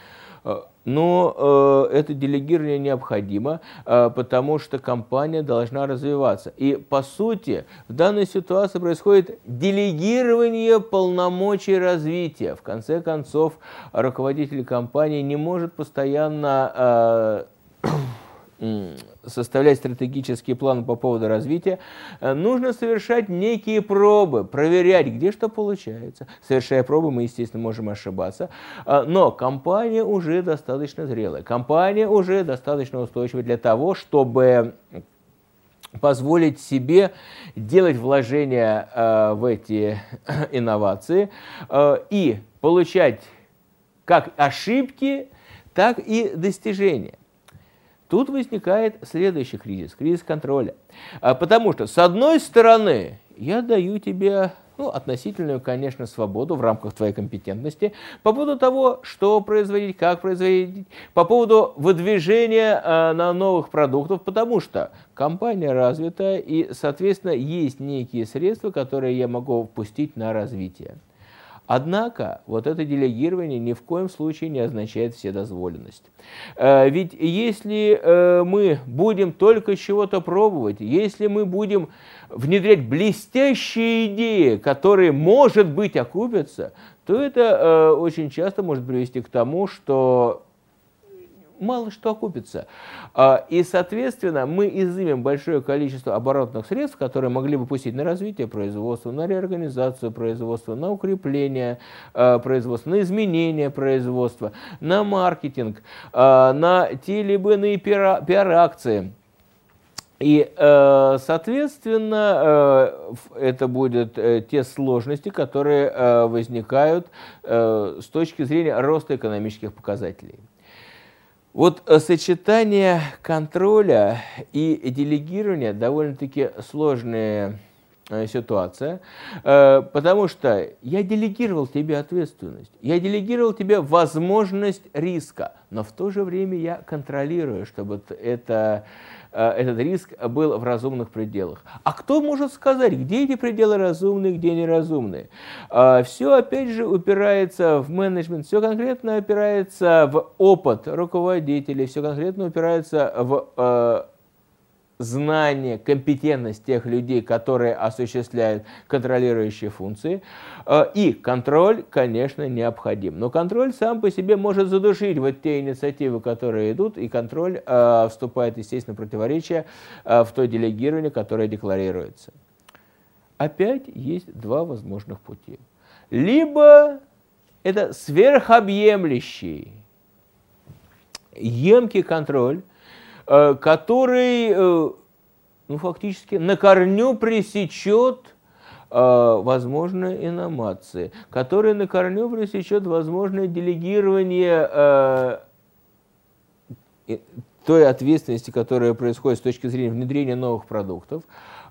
Но э, это делегирование необходимо, э, потому что компания должна развиваться. И по сути в данной ситуации происходит делегирование полномочий развития. В конце концов, руководитель компании не может постоянно э, составлять стратегический план по поводу развития. Нужно совершать некие пробы, проверять, где что получается. Совершая пробы, мы, естественно, можем ошибаться. Но компания уже достаточно зрелая. Компания уже достаточно устойчивая для того, чтобы позволить себе делать вложения в эти инновации и получать как ошибки, так и достижения. Тут возникает следующий кризис, кризис контроля. Потому что, с одной стороны, я даю тебе ну, относительную, конечно, свободу в рамках твоей компетентности по поводу того, что производить, как производить, по поводу выдвижения э, на новых продуктов, потому что компания развита и, соответственно, есть некие средства, которые я могу впустить на развитие. Однако, вот это делегирование ни в коем случае не означает вседозволенность. Ведь если мы будем только чего-то пробовать, если мы будем внедрять блестящие идеи, которые, может быть, окупятся, то это очень часто может привести к тому, что мало что окупится. И, соответственно, мы изымем большое количество оборотных средств, которые могли бы пустить на развитие производства, на реорганизацию производства, на укрепление производства, на изменение производства, на маркетинг, на те или иные пиар-акции. И, соответственно, это будут те сложности, которые возникают с точки зрения роста экономических показателей. Вот сочетание контроля и делегирования довольно-таки сложная ситуация, потому что я делегировал тебе ответственность, я делегировал тебе возможность риска, но в то же время я контролирую, чтобы это, этот риск был в разумных пределах. А кто может сказать, где эти пределы разумные, где неразумные? Все, опять же, упирается в менеджмент, все конкретно упирается в опыт руководителей, все конкретно упирается в знание, компетентность тех людей, которые осуществляют контролирующие функции. И контроль, конечно, необходим. Но контроль сам по себе может задушить вот те инициативы, которые идут, и контроль э, вступает, естественно, в противоречие э, в то делегирование, которое декларируется. Опять есть два возможных пути. Либо это сверхобъемлющий, емкий контроль, который, ну, фактически на корню пресечет э, возможные иномации, который на корню пресечет возможное делегирование э, той ответственности, которая происходит с точки зрения внедрения новых продуктов.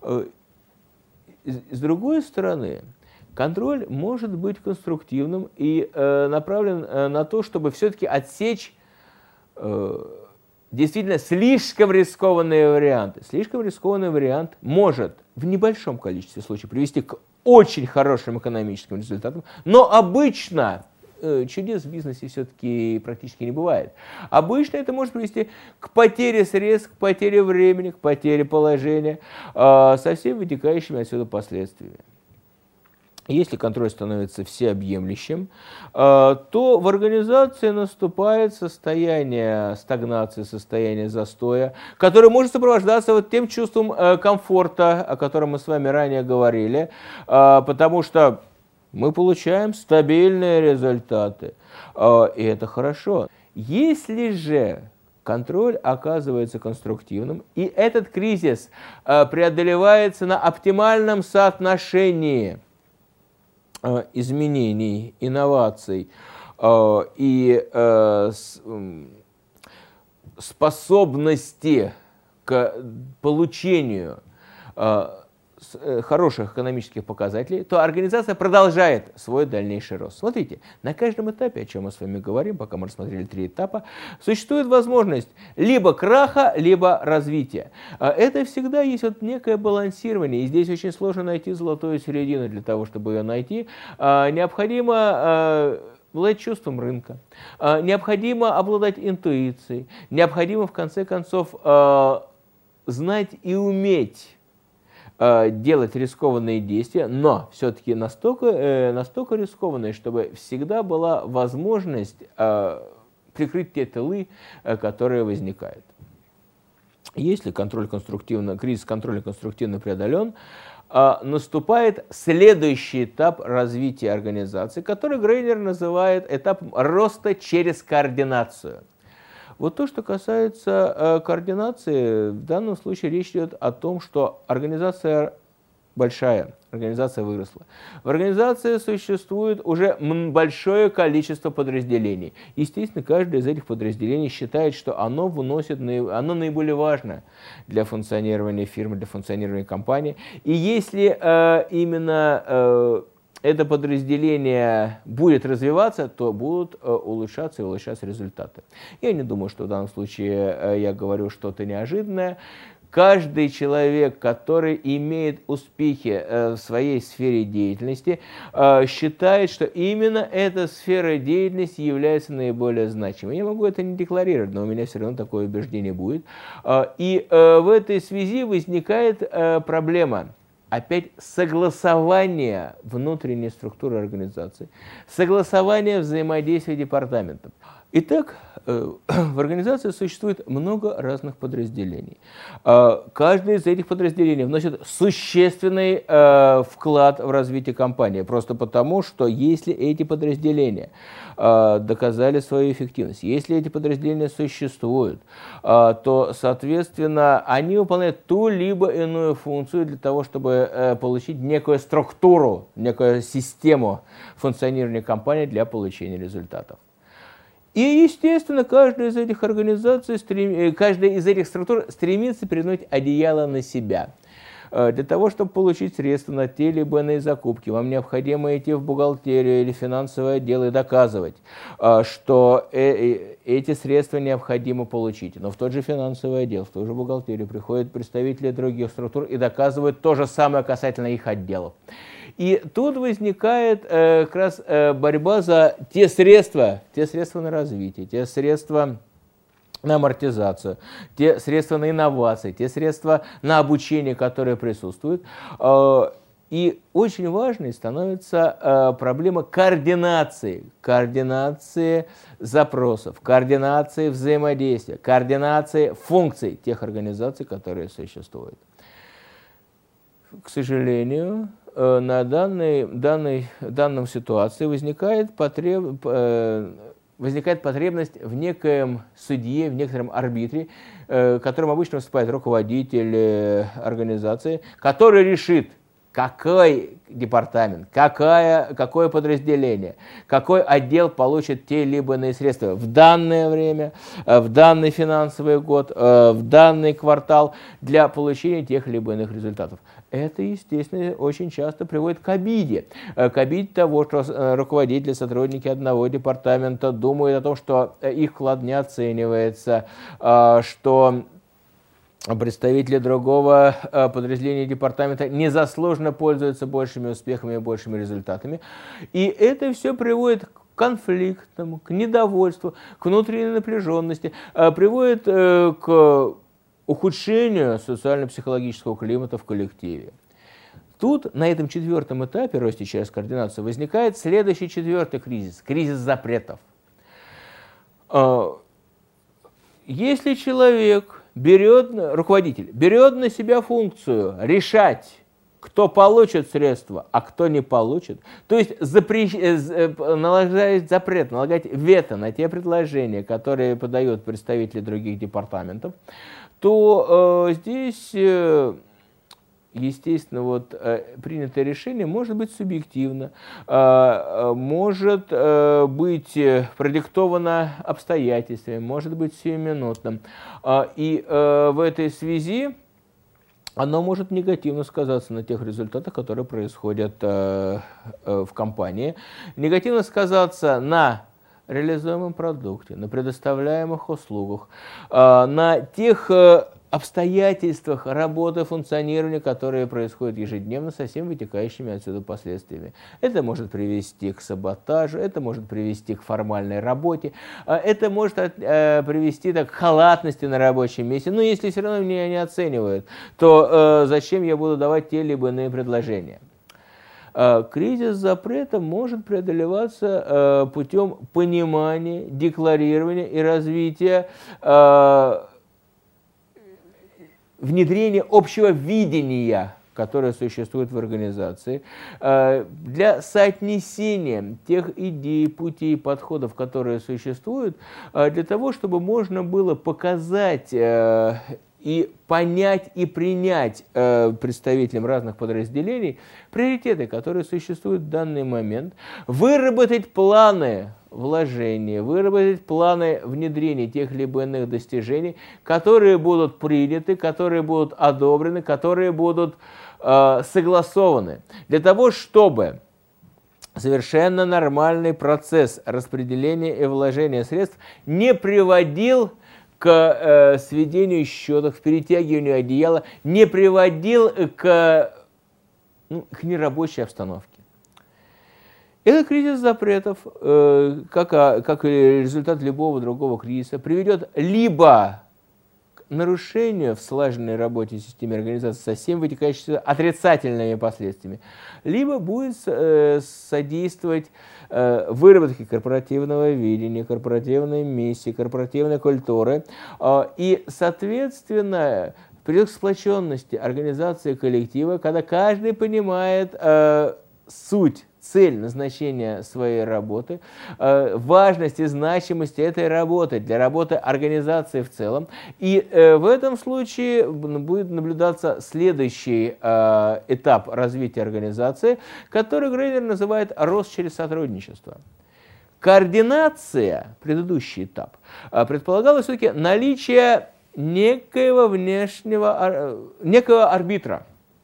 С другой стороны, контроль может быть конструктивным и э, направлен э, на то, чтобы все-таки отсечь э, действительно слишком рискованные варианты. Слишком рискованный вариант может в небольшом количестве случаев привести к очень хорошим экономическим результатам, но обычно э, чудес в бизнесе все-таки практически не бывает. Обычно это может привести к потере средств, к потере времени, к потере положения, э, со всеми вытекающими отсюда последствиями. Если контроль становится всеобъемлющим, то в организации наступает состояние стагнации, состояние застоя, которое может сопровождаться вот тем чувством комфорта, о котором мы с вами ранее говорили, потому что мы получаем стабильные результаты, и это хорошо. Если же контроль оказывается конструктивным, и этот кризис преодолевается на оптимальном соотношении изменений, инноваций э, и э, с, э, способности к получению э, с, э, хороших экономических показателей, то организация продолжает свой дальнейший рост. Смотрите, на каждом этапе, о чем мы с вами говорим, пока мы рассмотрели три этапа, существует возможность либо краха, либо развития. Это всегда есть вот некое балансирование, и здесь очень сложно найти золотую середину. Для того, чтобы ее найти, необходимо обладать чувством рынка, необходимо обладать интуицией, необходимо, в конце концов, знать и уметь делать рискованные действия, но все-таки настолько, э, настолько рискованные, чтобы всегда была возможность э, прикрыть те тылы, э, которые возникают. Если контроль конструктивно, кризис контроля конструктивно преодолен, э, наступает следующий этап развития организации, который Грейнер называет этапом роста через координацию. Вот то, что касается э, координации, в данном случае речь идет о том, что организация большая, организация выросла. В организации существует уже большое количество подразделений. Естественно, каждое из этих подразделений считает, что оно выносит, оно наиболее важно для функционирования фирмы, для функционирования компании. И если э, именно э, это подразделение будет развиваться, то будут э, улучшаться и улучшаться результаты. Я не думаю, что в данном случае э, я говорю что-то неожиданное. Каждый человек, который имеет успехи в своей сфере деятельности, считает, что именно эта сфера деятельности является наиболее значимой. Я могу это не декларировать, но у меня все равно такое убеждение будет. И в этой связи возникает проблема. Опять согласование внутренней структуры организации, согласование взаимодействия департаментов. Итак, в организации существует много разных подразделений. Каждое из этих подразделений вносит существенный вклад в развитие компании, просто потому, что если эти подразделения доказали свою эффективность, если эти подразделения существуют, то, соответственно, они выполняют ту либо иную функцию для того, чтобы получить некую структуру, некую систему функционирования компании для получения результатов. И, естественно, каждая из этих организаций, стрем... каждая из этих структур стремится перенуть одеяло на себя. Для того, чтобы получить средства на те либо иные закупки, вам необходимо идти в бухгалтерию или финансовое отдел и доказывать, что эти средства необходимо получить. Но в тот же финансовый отдел, в ту же бухгалтерию приходят представители других структур и доказывают то же самое касательно их отделов. И тут возникает э, как раз э, борьба за те средства, те средства на развитие, те средства на амортизацию, те средства на инновации, те средства на обучение, которые присутствуют. Э, и очень важной становится э, проблема координации, координации запросов, координации взаимодействия, координации функций тех организаций, которые существуют. К сожалению, на данной, данной, данном ситуации возникает, потреб, возникает потребность в некоем судье, в некотором арбитре, которым обычно выступает руководитель организации, который решит, какой департамент, какая, какое подразделение, какой отдел получит те либо иные средства в данное время, в данный финансовый год, в данный квартал для получения тех либо иных результатов. Это, естественно, очень часто приводит к обиде. К обиде того, что руководители, сотрудники одного департамента думают о том, что их вклад не оценивается, что представители другого подразделения департамента незаслуженно пользуются большими успехами и большими результатами. И это все приводит к конфликтам, к недовольству, к внутренней напряженности, приводит к ухудшению социально-психологического климата в коллективе. Тут, на этом четвертом этапе росте через координацию, возникает следующий четвертый кризис, кризис запретов. Если человек берет, руководитель берет на себя функцию решать, кто получит средства, а кто не получит, то есть запрещ... налагает запрет, налагать вето на те предложения, которые подают представители других департаментов, то э, здесь, э, естественно, вот, э, принятое решение может быть субъективно, э, может э, быть продиктовано обстоятельствами, может быть сиюминутным. Э, и э, в этой связи оно может негативно сказаться на тех результатах, которые происходят э, э, в компании, негативно сказаться на реализуемом продукте, на предоставляемых услугах, на тех обстоятельствах работы, функционирования, которые происходят ежедневно со всеми вытекающими отсюда последствиями. Это может привести к саботажу, это может привести к формальной работе, это может привести так, к халатности на рабочем месте. Но если все равно меня не оценивают, то зачем я буду давать те либо иные предложения? Кризис запрета может преодолеваться путем понимания, декларирования и развития, внедрения общего видения, которое существует в организации, для соотнесения тех идей, путей, подходов, которые существуют, для того, чтобы можно было показать и понять и принять э, представителям разных подразделений приоритеты, которые существуют в данный момент, выработать планы вложения, выработать планы внедрения тех либо иных достижений, которые будут приняты, которые будут одобрены, которые будут э, согласованы, для того, чтобы совершенно нормальный процесс распределения и вложения средств не приводил к э, сведению счетов, к перетягиванию одеяла, не приводил к, ну, к нерабочей обстановке. Этот кризис запретов, э, как, как и результат любого другого кризиса, приведет либо к нарушению в слаженной работе системы организации со всеми вытекающими отрицательными последствиями, либо будет э, содействовать э, выработке корпоративного видения, корпоративной миссии, корпоративной культуры э, и, соответственно, придет к сплоченности организации коллектива, когда каждый понимает э, суть, цель назначения своей работы, э, важность и значимость этой работы для работы организации в целом. И э, в этом случае будет наблюдаться следующий э, этап развития организации, который Грейнер называет «рост через сотрудничество». Координация, предыдущий этап, э, предполагала все-таки наличие некоего внешнего, некого арбитра,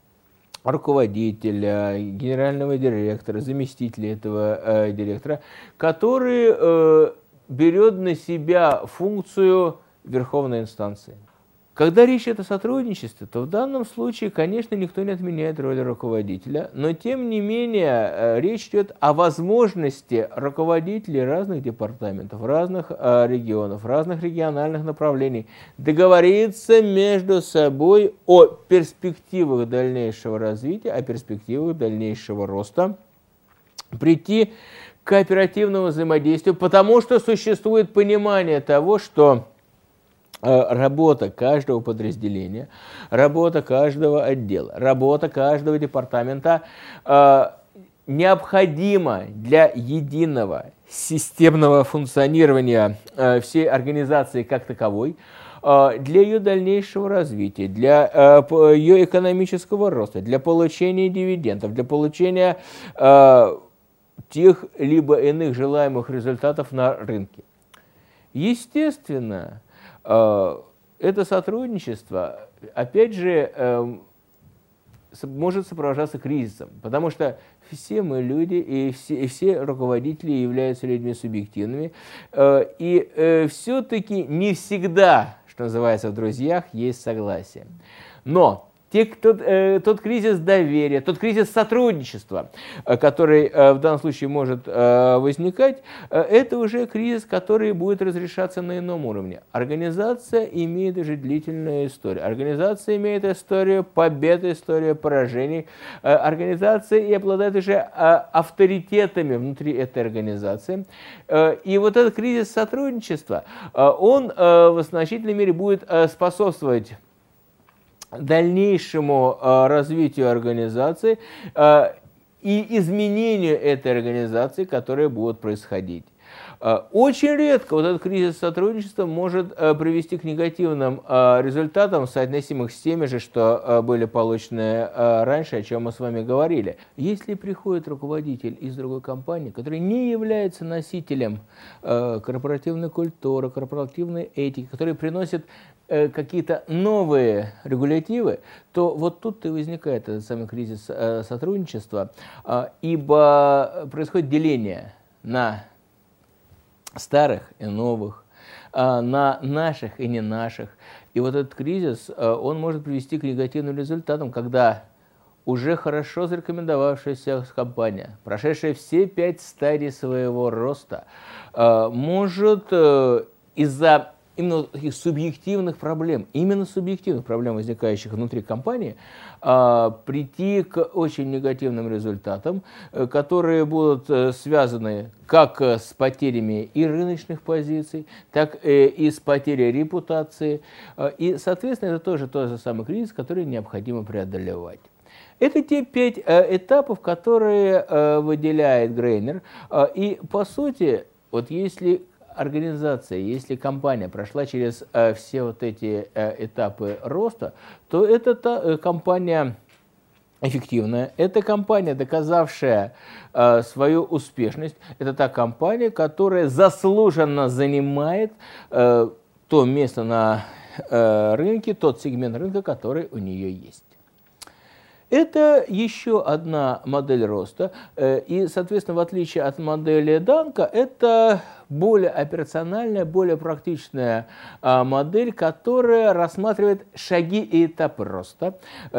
руководителя, генерального директора, заместителя этого э, директора, который э, берет на себя функцию верховной инстанции. Когда речь идет о сотрудничестве, то в данном случае, конечно, никто не отменяет роль руководителя, но тем не менее э, речь идет о возможности руководителей разных департаментов, разных э, регионов, разных региональных направлений договориться между собой о перспективах дальнейшего развития, о перспективах дальнейшего роста, прийти к кооперативному взаимодействию, потому что существует понимание того, что работа каждого подразделения, работа каждого отдела, работа каждого департамента э, необходима для единого системного функционирования э, всей организации как таковой, э, для ее дальнейшего развития, для э, ее экономического роста, для получения дивидендов, для получения э, тех либо иных желаемых результатов на рынке. Естественно, это сотрудничество, опять же, может сопровождаться кризисом, потому что все мы люди, и все, и все руководители являются людьми субъективными, и все-таки не всегда, что называется, в друзьях есть согласие. Но те, тот, э, тот кризис доверия, тот кризис сотрудничества, э, который э, в данном случае может э, возникать, э, это уже кризис, который будет разрешаться на ином уровне. Организация имеет уже длительную историю. Организация имеет историю побед, историю поражений. Э, организация и обладает уже э, авторитетами внутри этой организации. Э, и вот этот кризис сотрудничества, э, он э, в значительной мере будет э, способствовать дальнейшему э, развитию организации э, и изменению этой организации, которые будут происходить. Э, очень редко вот этот кризис сотрудничества может э, привести к негативным э, результатам, соотносимых с теми же, что э, были получены э, раньше, о чем мы с вами говорили. Если приходит руководитель из другой компании, который не является носителем э, корпоративной культуры, корпоративной этики, который приносит какие-то новые регулятивы, то вот тут и возникает этот самый кризис э, сотрудничества, э, ибо происходит деление на старых и новых, э, на наших и не наших. И вот этот кризис, э, он может привести к негативным результатам, когда уже хорошо зарекомендовавшаяся компания, прошедшая все пять стадий своего роста, э, может э, из-за именно таких субъективных проблем, именно субъективных проблем, возникающих внутри компании, прийти к очень негативным результатам, которые будут связаны как с потерями и рыночных позиций, так и с потерей репутации. И, соответственно, это тоже тот же самый кризис, который необходимо преодолевать. Это те пять этапов, которые выделяет Грейнер. И, по сути, вот если организация, если компания прошла через э, все вот эти э, этапы роста, то это та, э, компания эффективная, это компания, доказавшая э, свою успешность, это та компания, которая заслуженно занимает э, то место на э, рынке, тот сегмент рынка, который у нее есть. Это еще одна модель роста, и, соответственно, в отличие от модели Данка, это более операциональная, более практичная модель, которая рассматривает шаги и этапы роста.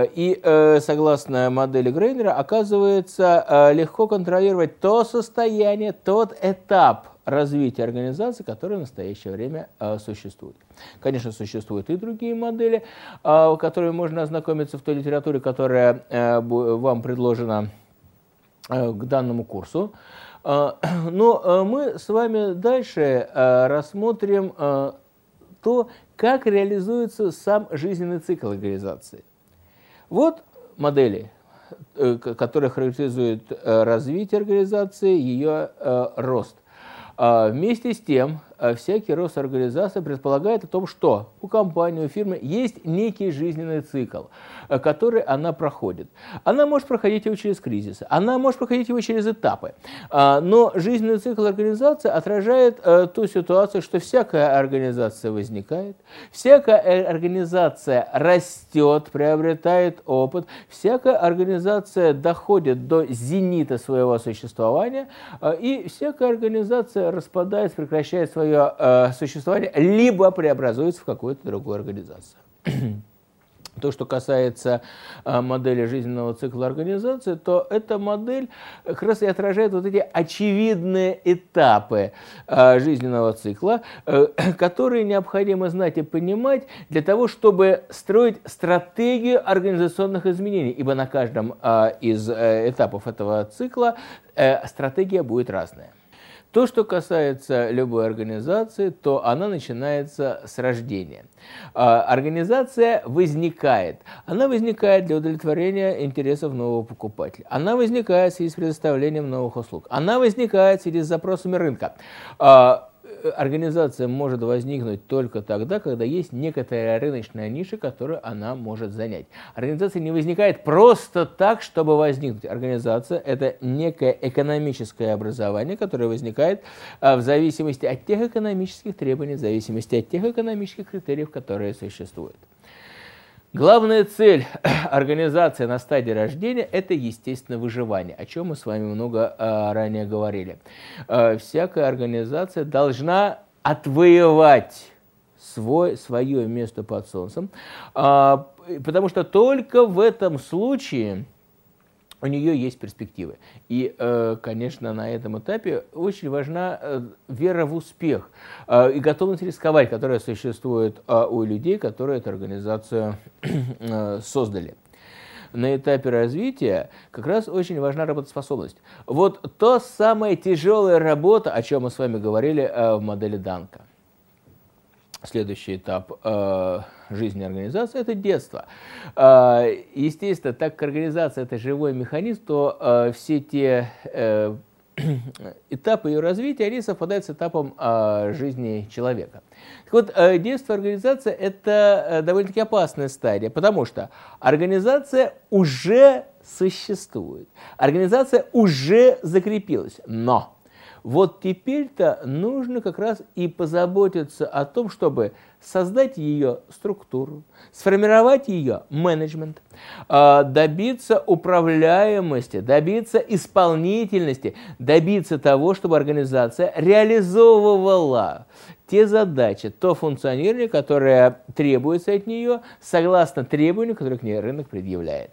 И, согласно модели Грейнера, оказывается легко контролировать то состояние, тот этап развития организации, которое в настоящее время э, существует. Конечно, существуют и другие модели, э, которые можно ознакомиться в той литературе, которая э, вам предложена э, к данному курсу. Э, но э, мы с вами дальше э, рассмотрим э, то, как реализуется сам жизненный цикл организации. Вот модели, э, которые характеризуют э, развитие организации, ее э, рост. Вместе с тем, всякий рост организации предполагает о том, что у компании, у фирмы есть некий жизненный цикл, который она проходит. Она может проходить его через кризисы, она может проходить его через этапы. Но жизненный цикл организации отражает ту ситуацию, что всякая организация возникает, всякая организация растет, приобретает опыт, всякая организация доходит до зенита своего существования, и всякая организация распадается, прекращает свое э, существование, либо преобразуется в какую-то другую организацию. То, что касается э, модели жизненного цикла организации, то эта модель как раз и отражает вот эти очевидные этапы э, жизненного цикла, э, которые необходимо знать и понимать для того, чтобы строить стратегию организационных изменений, ибо на каждом э, из э, этапов этого цикла э, стратегия будет разная. То, что касается любой организации, то она начинается с рождения. Организация возникает. Она возникает для удовлетворения интересов нового покупателя. Она возникает в связи с предоставлением новых услуг. Она возникает в связи с запросами рынка. Организация может возникнуть только тогда, когда есть некоторая рыночная ниша, которую она может занять. Организация не возникает просто так, чтобы возникнуть. Организация – это некое экономическое образование, которое возникает в зависимости от тех экономических требований, в зависимости от тех экономических критериев, которые существуют. Главная цель организации на стадии рождения – это, естественно, выживание, о чем мы с вами много а, ранее говорили. А, всякая организация должна отвоевать свой, свое место под солнцем, а, потому что только в этом случае у нее есть перспективы. И, конечно, на этом этапе очень важна вера в успех и готовность рисковать, которая существует у людей, которые эту организацию создали. На этапе развития как раз очень важна работоспособность. Вот та самая тяжелая работа, о чем мы с вами говорили в модели Данка. Следующий этап э, жизни организации – это детство. Э, естественно, так как организация – это живой механизм, то э, все те э, этапы ее развития, они совпадают с этапом э, жизни человека. Так вот, э, детство организации – это э, довольно-таки опасная стадия, потому что организация уже существует, организация уже закрепилась, но вот теперь-то нужно как раз и позаботиться о том, чтобы создать ее структуру, сформировать ее менеджмент, добиться управляемости, добиться исполнительности, добиться того, чтобы организация реализовывала те задачи, то функционирование, которое требуется от нее, согласно требованиям, которые к ней рынок предъявляет.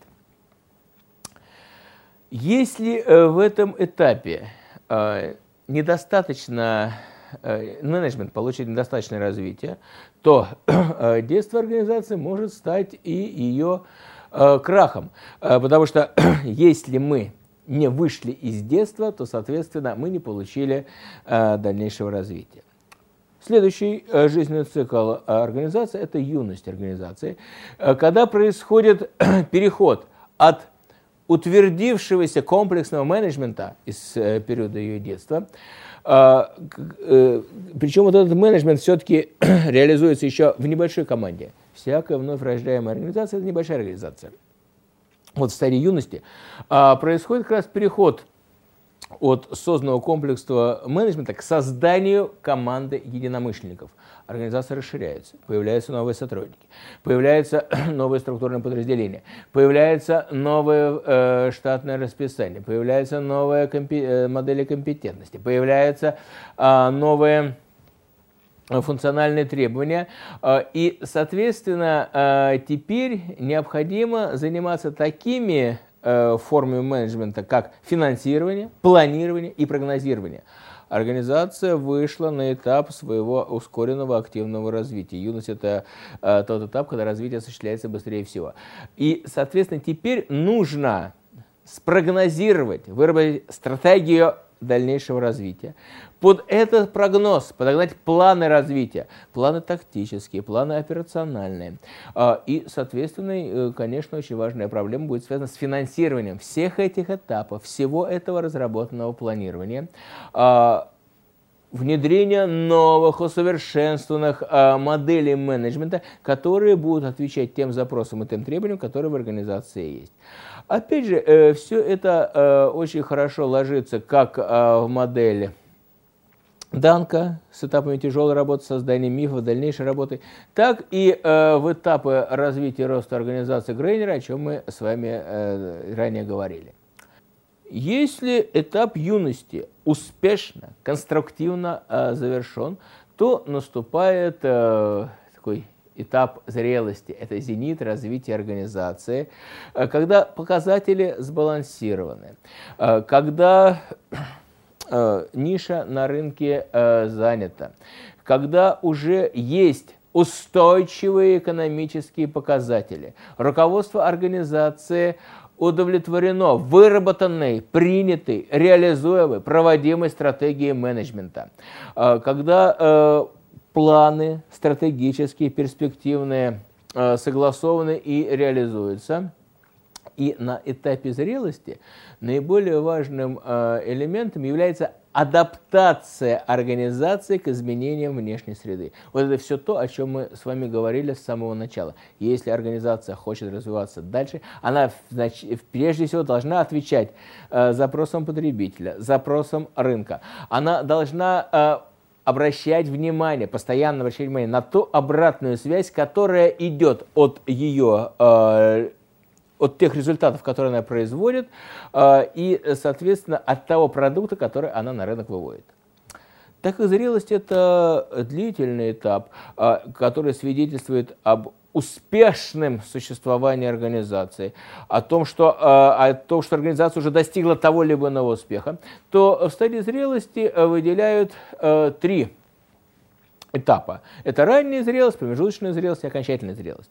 Если в этом этапе недостаточно, менеджмент получит недостаточное развитие, то детство организации может стать и ее крахом. Потому что если мы не вышли из детства, то, соответственно, мы не получили дальнейшего развития. Следующий жизненный цикл организации – это юность организации, когда происходит переход от утвердившегося комплексного менеджмента из э, периода ее детства. А, э, причем вот этот менеджмент все-таки реализуется еще в небольшой команде. Всякая вновь рождаемая организация – это небольшая организация. Вот в стадии юности а, происходит как раз переход от созданного комплексного менеджмента к созданию команды единомышленников. Организация расширяется, появляются новые сотрудники, появляются новые структурные подразделения, появляется новое э, штатное расписание, появляются новые компи- э, модели компетентности, появляются э, новые функциональные требования. Э, и, соответственно, э, теперь необходимо заниматься такими формами менеджмента, как финансирование, планирование и прогнозирование. Организация вышла на этап своего ускоренного активного развития. Юность – это э, тот этап, когда развитие осуществляется быстрее всего. И, соответственно, теперь нужно спрогнозировать, выработать стратегию дальнейшего развития. Под этот прогноз подогнать планы развития, планы тактические, планы операциональные. И, соответственно, конечно, очень важная проблема будет связана с финансированием всех этих этапов, всего этого разработанного планирования, внедрение новых, усовершенствованных э, моделей менеджмента, которые будут отвечать тем запросам и тем требованиям, которые в организации есть. Опять же, э, все это э, очень хорошо ложится как э, в модели Данка с этапами тяжелой работы, создания мифов, дальнейшей работы, так и э, в этапы развития и роста организации Грейнера, о чем мы с вами э, ранее говорили. Если этап юности успешно, конструктивно э, завершен, то наступает э, такой этап зрелости. Это зенит развития организации, э, когда показатели сбалансированы, э, когда э, ниша на рынке э, занята, когда уже есть устойчивые экономические показатели. Руководство организации удовлетворено выработанной, принятой, реализуемой, проводимой стратегией менеджмента. Когда э, планы стратегические, перспективные, э, согласованы и реализуются, и на этапе зрелости наиболее важным э, элементом является адаптация организации к изменениям внешней среды. Вот это все то, о чем мы с вами говорили с самого начала. Если организация хочет развиваться дальше, она значит, прежде всего должна отвечать э, запросам потребителя, запросам рынка. Она должна э, обращать внимание, постоянно обращать внимание на ту обратную связь, которая идет от ее э, от тех результатов, которые она производит, и, соответственно, от того продукта, который она на рынок выводит. Так как зрелость – это длительный этап, который свидетельствует об успешном существовании организации, о том, что, о том, что организация уже достигла того либо иного успеха, то в стадии зрелости выделяют три этапа. Это ранняя зрелость, промежуточная зрелость и окончательная зрелость.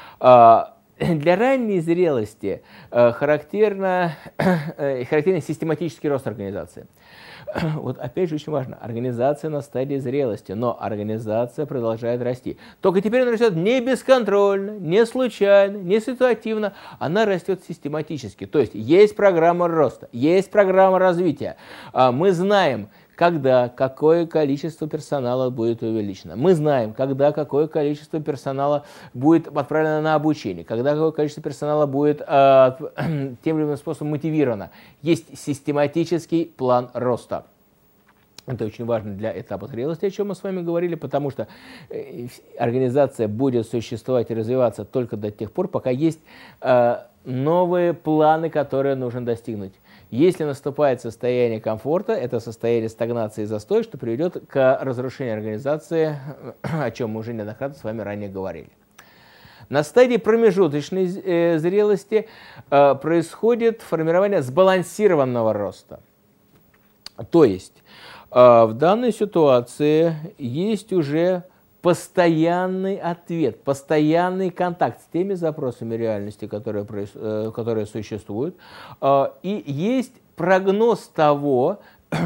Для ранней зрелости э, характерно, э, характерен систематический рост организации. Вот опять же очень важно, организация на стадии зрелости, но организация продолжает расти. Только теперь она растет не бесконтрольно, не случайно, не ситуативно, она растет систематически. То есть есть программа роста, есть программа развития. Мы знаем, когда какое количество персонала будет увеличено. Мы знаем, когда какое количество персонала будет отправлено на обучение, когда какое количество персонала будет э, тем или иным способом мотивировано. Есть систематический план роста. Это очень важно для этапа зрелости, о чем мы с вами говорили, потому что организация будет существовать и развиваться только до тех пор, пока есть э, новые планы, которые нужно достигнуть. Если наступает состояние комфорта, это состояние стагнации и застоя, что приведет к разрушению организации, о чем мы уже неоднократно с вами ранее говорили. На стадии промежуточной э, зрелости э, происходит формирование сбалансированного роста. То есть э, в данной ситуации есть уже постоянный ответ, постоянный контакт с теми запросами реальности, которые, которые существуют, и есть прогноз того,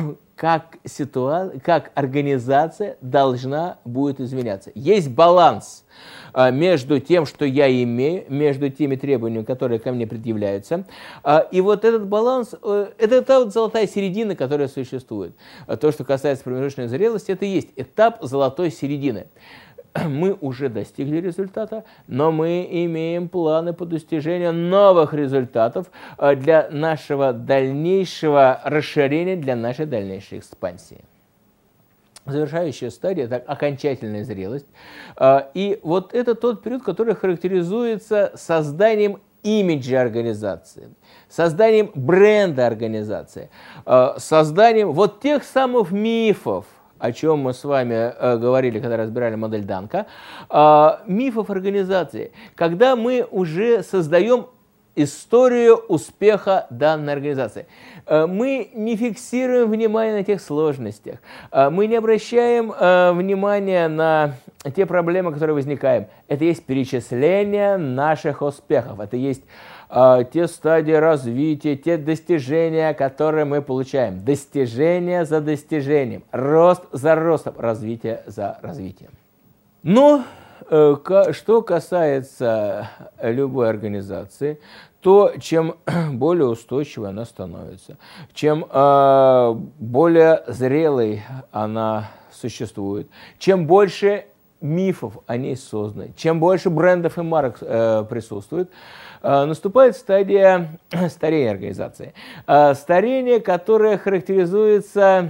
как, ситуа... как организация должна будет изменяться. Есть баланс между тем, что я имею, между теми требованиями, которые ко мне предъявляются. И вот этот баланс, это та вот золотая середина, которая существует. То, что касается промежуточной зрелости, это и есть этап золотой середины. Мы уже достигли результата, но мы имеем планы по достижению новых результатов для нашего дальнейшего расширения, для нашей дальнейшей экспансии. Завершающая стадия – это окончательная зрелость. И вот это тот период, который характеризуется созданием имиджа организации, созданием бренда организации, созданием вот тех самых мифов, о чем мы с вами э, говорили, когда разбирали модель Данка, э, мифов организации, когда мы уже создаем историю успеха данной организации. Э, мы не фиксируем внимание на тех сложностях, э, мы не обращаем э, внимания на те проблемы, которые возникают. Это есть перечисление наших успехов, это есть те стадии развития, те достижения, которые мы получаем. Достижение за достижением, рост за ростом, развитие за развитием. Но что касается любой организации, то чем более устойчивой она становится, чем более зрелой она существует, чем больше мифов о ней созданы, чем больше брендов и марок присутствует, наступает стадия старения организации. Старение, которое характеризуется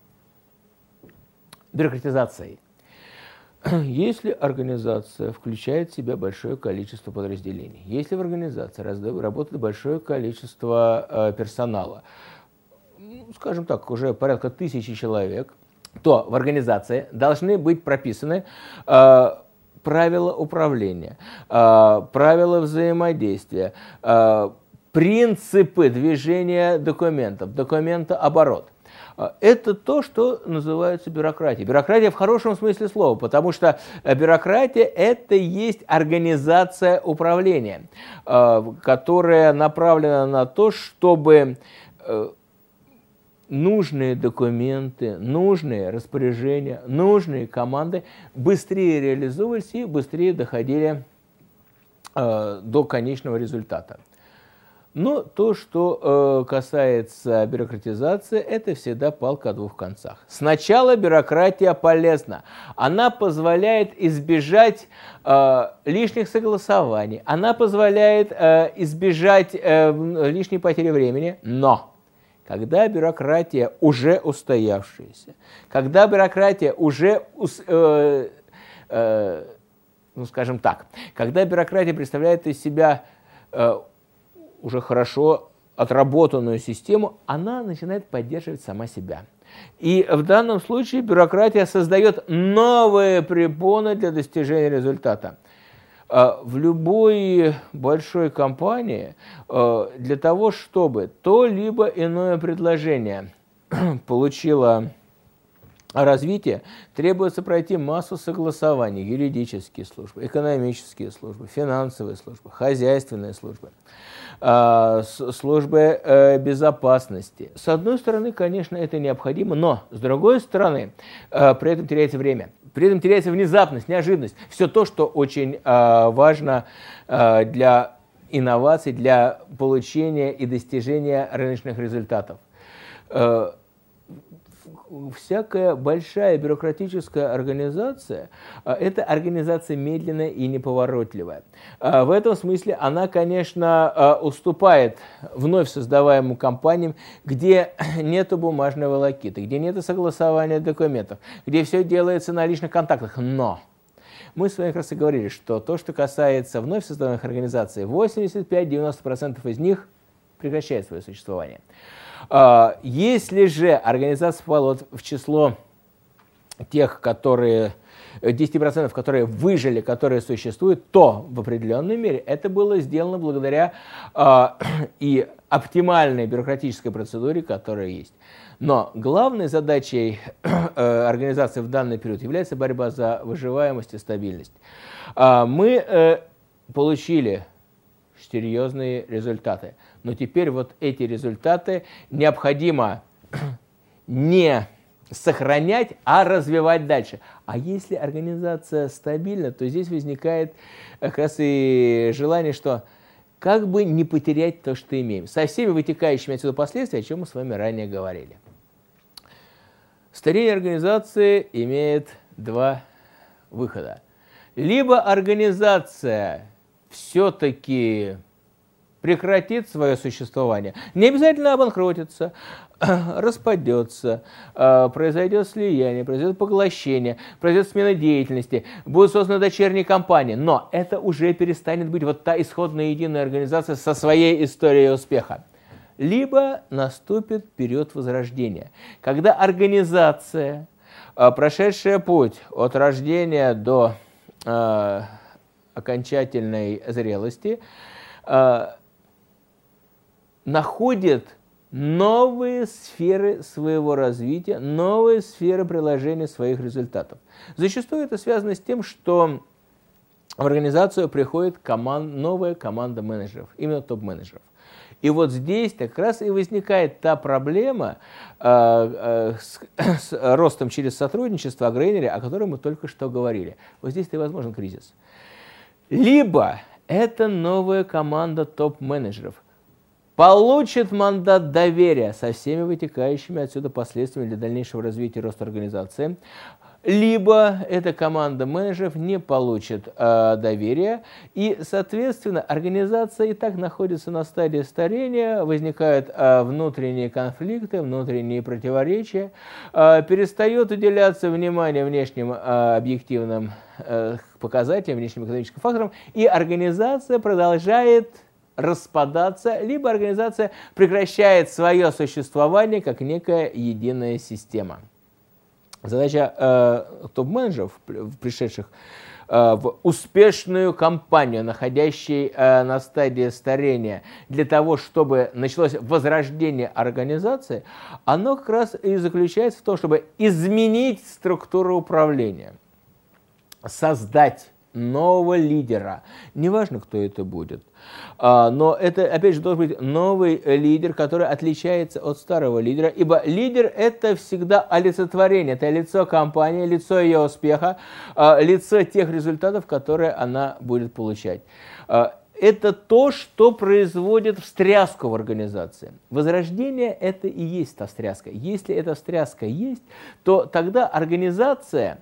бюрократизацией. Если организация включает в себя большое количество подразделений, если в организации работает большое количество персонала, скажем так, уже порядка тысячи человек, то в организации должны быть прописаны правила управления, правила взаимодействия, принципы движения документов, документооборот. Это то, что называется бюрократией. Бюрократия в хорошем смысле слова, потому что бюрократия – это и есть организация управления, которая направлена на то, чтобы нужные документы, нужные распоряжения, нужные команды быстрее реализовывались и быстрее доходили э, до конечного результата. Но то, что э, касается бюрократизации, это всегда палка о двух концах. Сначала бюрократия полезна. Она позволяет избежать э, лишних согласований, она позволяет э, избежать э, лишней потери времени, но когда бюрократия уже устоявшаяся, когда бюрократия уже, э, э, ну скажем так, когда бюрократия представляет из себя э, уже хорошо отработанную систему, она начинает поддерживать сама себя. И в данном случае бюрократия создает новые препоны для достижения результата. В любой большой компании для того, чтобы то либо иное предложение получило развитие, требуется пройти массу согласований: юридические службы, экономические службы, финансовые службы, хозяйственные службы, службы безопасности. С одной стороны, конечно, это необходимо, но с другой стороны, при этом теряется время. При этом теряется внезапность, неожиданность. Все то, что очень э, важно э, для инноваций, для получения и достижения рыночных результатов. Э, всякая большая бюрократическая организация э, – это организация медленная и неповоротливая. Э, в этом смысле она, конечно, э, уступает вновь создаваемым компаниям, где нет бумажной волокиты, где нет согласования документов, где все делается на личных контактах. Но мы с вами как раз и говорили, что то, что касается вновь создаваемых организаций, восемьдесят пять — девяносто процентов из них прекращает свое существование. Если же организация попала в число тех, которые, десять процентов, которые выжили, которые существуют, то в определенной мере это было сделано благодаря э, и оптимальной бюрократической процедуре, которая есть. Но главной задачей э, организации в данный период является борьба за выживаемость и стабильность. Э, мы э, получили серьезные результаты. Но теперь вот эти результаты необходимо не сохранять, а развивать дальше. А если организация стабильна, то здесь возникает как раз и желание, что как бы не потерять то, что имеем, со всеми вытекающими отсюда последствиями, о чем мы с вами ранее говорили. Старение организации имеет два выхода. Либо организация все-таки прекратит свое существование, не обязательно обанкротится, распадется, произойдет слияние, произойдет поглощение, произойдет смена деятельности, будет создана дочерняя компания, но это уже перестанет быть вот та исходная единая организация со своей историей успеха. Либо наступит период возрождения, когда организация, прошедшая путь от рождения до э, окончательной зрелости, э, находит новые сферы своего развития, новые сферы приложения своих результатов. Зачастую это связано с тем, что в организацию приходит команд, новая команда менеджеров, именно топ-менеджеров. И вот здесь как раз и возникает та проблема э, э, с, с ростом через сотрудничество о Грейнере, о которой мы только что говорили. Вот здесь-то и возможен кризис. Либо это новая команда топ-менеджеров получит мандат доверия со всеми вытекающими отсюда последствиями для дальнейшего развития и роста организации, либо эта команда менеджеров не получит э, доверия, и, соответственно, организация и так находится на стадии старения, возникают э, внутренние конфликты, внутренние противоречия, э, перестает уделяться внимание внешним э, объективным э, показателям, внешним экономическим факторам, и организация продолжает распадаться, либо организация прекращает свое существование как некая единая система. Задача э, топ-менеджеров, пришедших э, в успешную компанию, находящей э, на стадии старения, для того, чтобы началось возрождение организации, оно как раз и заключается в том, чтобы изменить структуру управления, создать нового лидера. Неважно, кто это будет. Но это, опять же, должен быть новый лидер, который отличается от старого лидера, ибо лидер – это всегда олицетворение, это лицо компании, лицо ее успеха, лицо тех результатов, которые она будет получать. Это то, что производит встряску в организации. Возрождение – это и есть та встряска. Если эта встряска есть, то тогда организация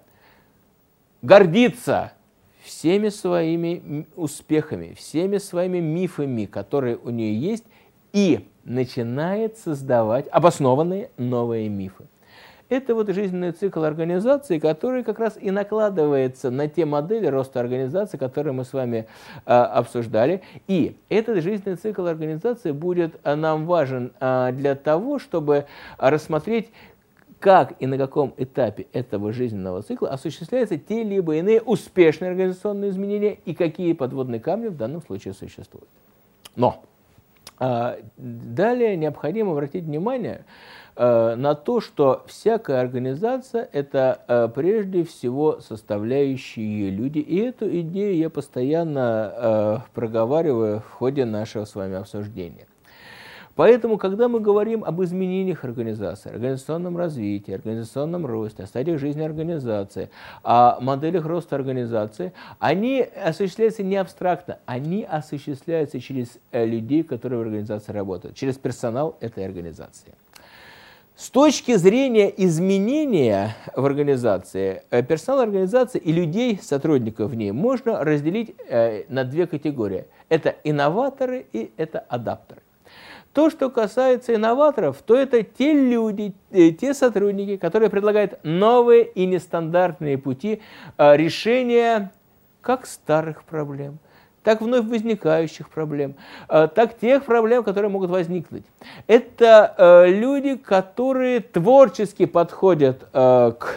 гордится всеми своими успехами, всеми своими мифами, которые у нее есть, и начинает создавать обоснованные новые мифы. Это вот жизненный цикл организации, который как раз и накладывается на те модели роста организации, которые мы с вами э, обсуждали. И этот жизненный цикл организации будет э, нам важен э, для того, чтобы рассмотреть, как и на каком этапе этого жизненного цикла осуществляются те либо иные успешные организационные изменения и какие подводные камни в данном случае существуют. Но э, далее необходимо обратить внимание э, на то, что всякая организация – это э, прежде всего составляющие ее люди. И эту идею я постоянно э, проговариваю в ходе нашего с вами обсуждения. Поэтому, когда мы говорим об изменениях организации, организационном развитии, организационном росте, о стадиях жизни организации, о моделях роста организации, они осуществляются не абстрактно, они осуществляются через людей, которые в организации работают, через персонал этой организации. С точки зрения изменения в организации, персонал организации и людей, сотрудников в ней, можно разделить на две категории. Это инноваторы и это адаптеры. То, что касается инноваторов, то это те люди, те сотрудники, которые предлагают новые и нестандартные пути решения как старых проблем, так вновь возникающих проблем, так тех проблем, которые могут возникнуть. Это люди, которые творчески подходят к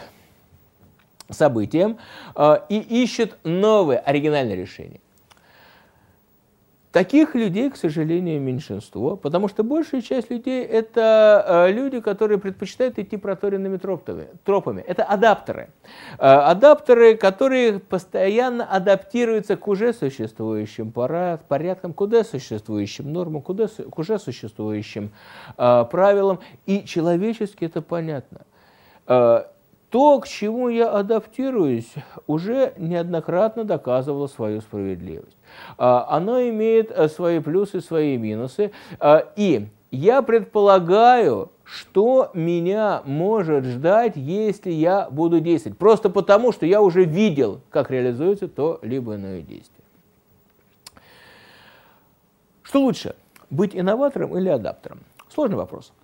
событиям и ищут новые оригинальные решения. Таких людей, к сожалению, меньшинство, потому что большая часть людей – это люди, которые предпочитают идти проторенными тропами. Это адаптеры. Адаптеры, которые постоянно адаптируются к уже существующим порядкам, к уже существующим нормам, к уже существующим правилам. И человечески это понятно. То, к чему я адаптируюсь, уже неоднократно доказывало свою справедливость. Оно имеет свои плюсы, свои минусы. И я предполагаю, что меня может ждать, если я буду действовать. Просто потому, что я уже видел, как реализуется то либо иное действие. Что лучше, быть инноватором или адаптером? Сложный вопрос.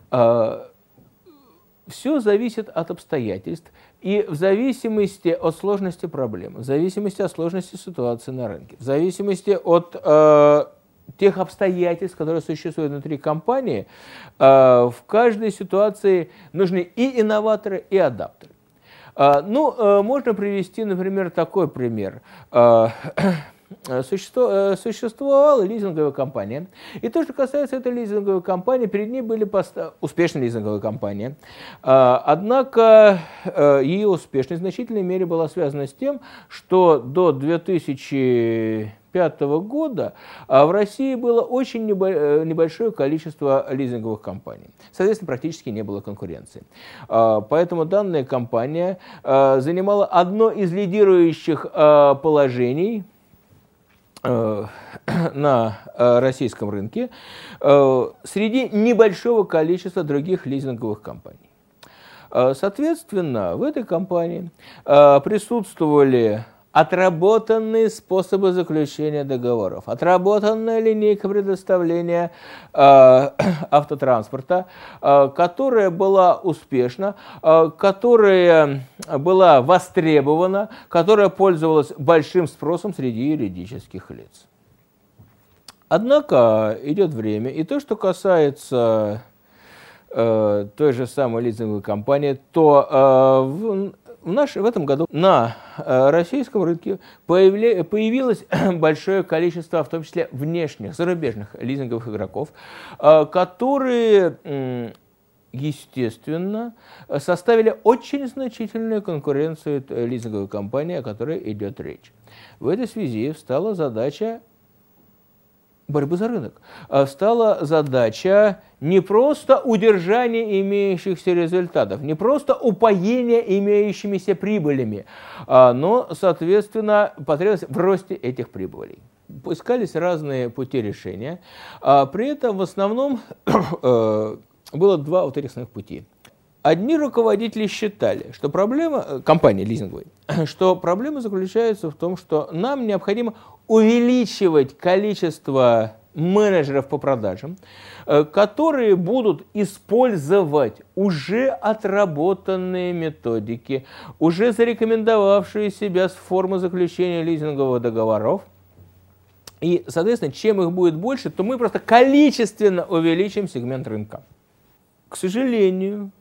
Все зависит от обстоятельств и в зависимости от сложности проблемы, в зависимости от сложности ситуации на рынке, в зависимости от э, тех обстоятельств, которые существуют внутри компании, э, в каждой ситуации нужны и инноваторы, и адаптеры. Э, ну, э, можно привести, например, такой пример. Э, Существовала лизинговая компания, и то, что касается этой лизинговой компании, перед ней были поста... успешные лизинговые компании. Однако ее успешность в значительной мере была связана с тем, что до две тысячи пятого года в России было очень небольшое количество лизинговых компаний. Соответственно, практически не было конкуренции. Поэтому данная компания занимала одно из лидирующих положений на российском рынке среди небольшого количества других лизинговых компаний. Соответственно, в этой компании присутствовали отработанные способы заключения договоров, отработанная линейка предоставления э, автотранспорта, э, которая была успешна, э, которая была востребована, которая пользовалась большим спросом среди юридических лиц. Однако идет время, и то, что касается э, той же самой лизинговой компании, то э, в, В, наш, в этом году на российском рынке появля, появилось большое количество, в том числе внешних, зарубежных лизинговых игроков, которые, естественно, составили очень значительную конкуренцию лизинговой компании, о которой идет речь. В этой связи встала задача борьбы за рынок. Встала задача не просто удержания имеющихся результатов, не просто упоения имеющимися прибылями, но, соответственно, потребовалось в росте этих прибылей. Искались разные пути решения. При этом в основном было два вот этих основных пути. Одни руководители считали, что проблема, компании лизинговой, что проблема заключается в том, что нам необходимо увеличивать количество менеджеров по продажам, которые будут использовать уже отработанные методики, уже зарекомендовавшие себя с формы заключения лизинговых договоров. И, соответственно, чем их будет больше, то мы просто количественно увеличим сегмент рынка. К сожалению,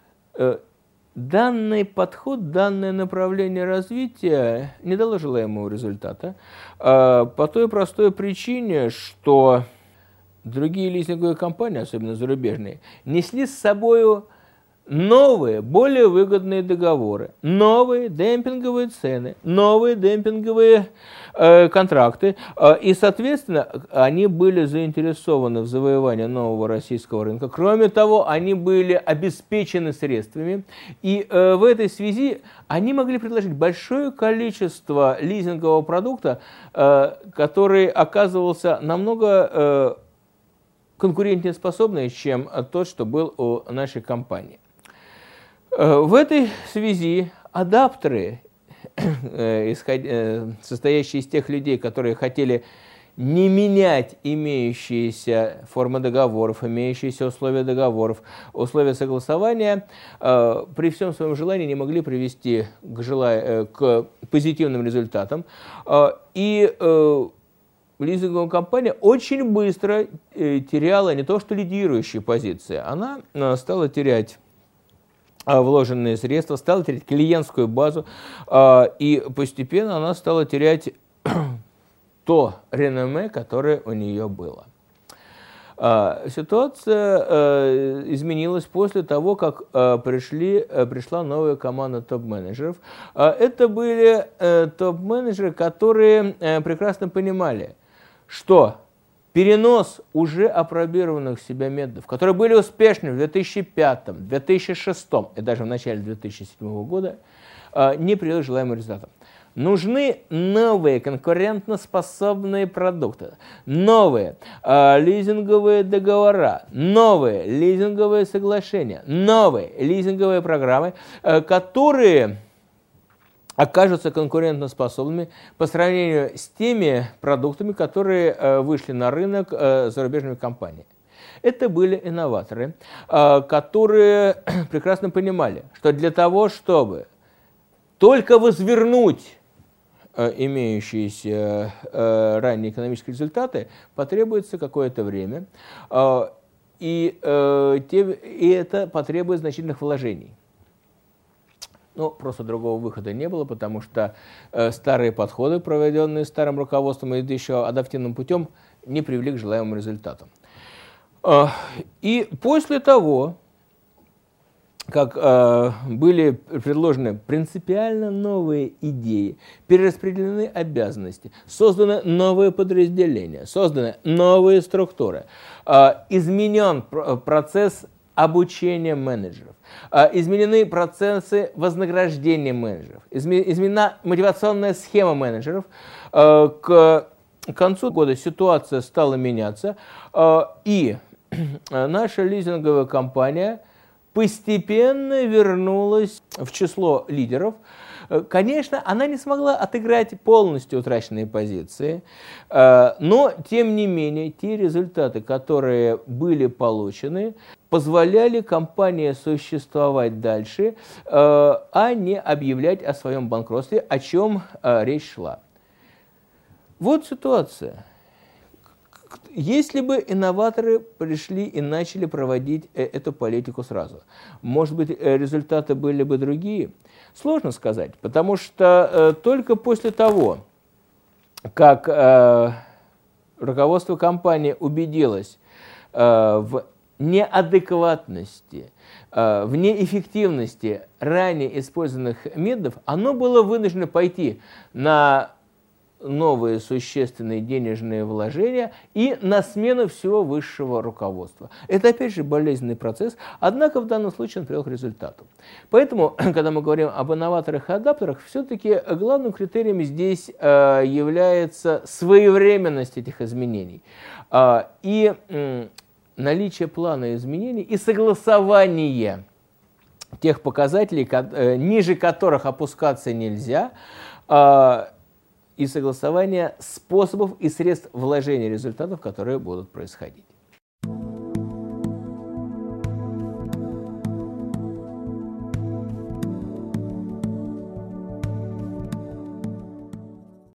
данный подход, данное направление развития не дало желаемого результата по той простой причине, что другие лизинговые компании, особенно зарубежные, несли с собой новые, более выгодные договоры, новые демпинговые цены, новые демпинговые э, контракты. Э, и, соответственно, они были заинтересованы в завоевании нового российского рынка. Кроме того, они были обеспечены средствами. И э, в этой связи они могли предложить большое количество лизингового продукта, э, который оказывался намного э, конкурентнее способный, чем тот, что был у нашей компании. В этой связи адаптеры, состоящие из тех людей, которые хотели не менять имеющиеся формы договоров, имеющиеся условия договоров, условия согласования, при всем своем желании не могли привести к, жела... к позитивным результатам. И лизинговая компания очень быстро теряла не то что лидирующие позиции, она стала терять вложенные средства, стала терять клиентскую базу, и постепенно она стала терять то реноме, которое у нее было. Ситуация изменилась после того, как пришли, пришла новая команда топ-менеджеров. Это были топ-менеджеры, которые прекрасно понимали, что перенос уже апробированных себя методов, которые были успешны в две тысячи пятом, две тысячи шестом и даже в начале две тысячи седьмого года, не привел к желаемым результатам. Нужны новые конкурентоспособные продукты, новые э, лизинговые договора, новые лизинговые соглашения, новые лизинговые программы, э, которые окажутся конкурентоспособными по сравнению с теми продуктами, которые э, вышли на рынок э, зарубежными компаниями. Это были инноваторы, э, которые прекрасно понимали, что для того, чтобы только возвернуть имеющиеся э, ранее экономические результаты, потребуется какое-то время, э, и, э, те, и это потребует значительных вложений. Но просто другого выхода не было, потому что э, старые подходы, проведенные старым руководством и еще адаптивным путем, не привели к желаемым результатам. Э, и после того, как э, были предложены принципиально новые идеи, перераспределены обязанности, созданы новые подразделения, созданы новые структуры, э, изменен пр процесс обучения менеджеров, э, изменены процессы вознаграждения менеджеров, изме изменена мотивационная схема менеджеров. Э, к концу года ситуация стала меняться, э, и наша лизинговая компания постепенно вернулась в число лидеров. Конечно, она не смогла отыграть полностью утраченные позиции, но, тем не менее, те результаты, которые были получены, позволяли компании существовать дальше, а не объявлять о своем банкротстве, о чем речь шла. Вот ситуация. Если бы инноваторы пришли и начали проводить эту политику сразу, может быть, результаты были бы другие? Сложно сказать, потому что э, только после того, как э, руководство компании убедилось э, в неадекватности, э, в неэффективности ранее использованных методов, оно было вынуждено пойти на новые существенные денежные вложения и на смену всего высшего руководства. Это, опять же, болезненный процесс, однако в данном случае он привел к результату. Поэтому, когда мы говорим об инноваторах и адаптерах, все-таки главным критерием здесь э, является своевременность этих изменений э, и э, наличие плана изменений и согласование тех показателей, э, ниже которых опускаться нельзя, э, и согласование способов и средств вложения результатов, которые будут происходить.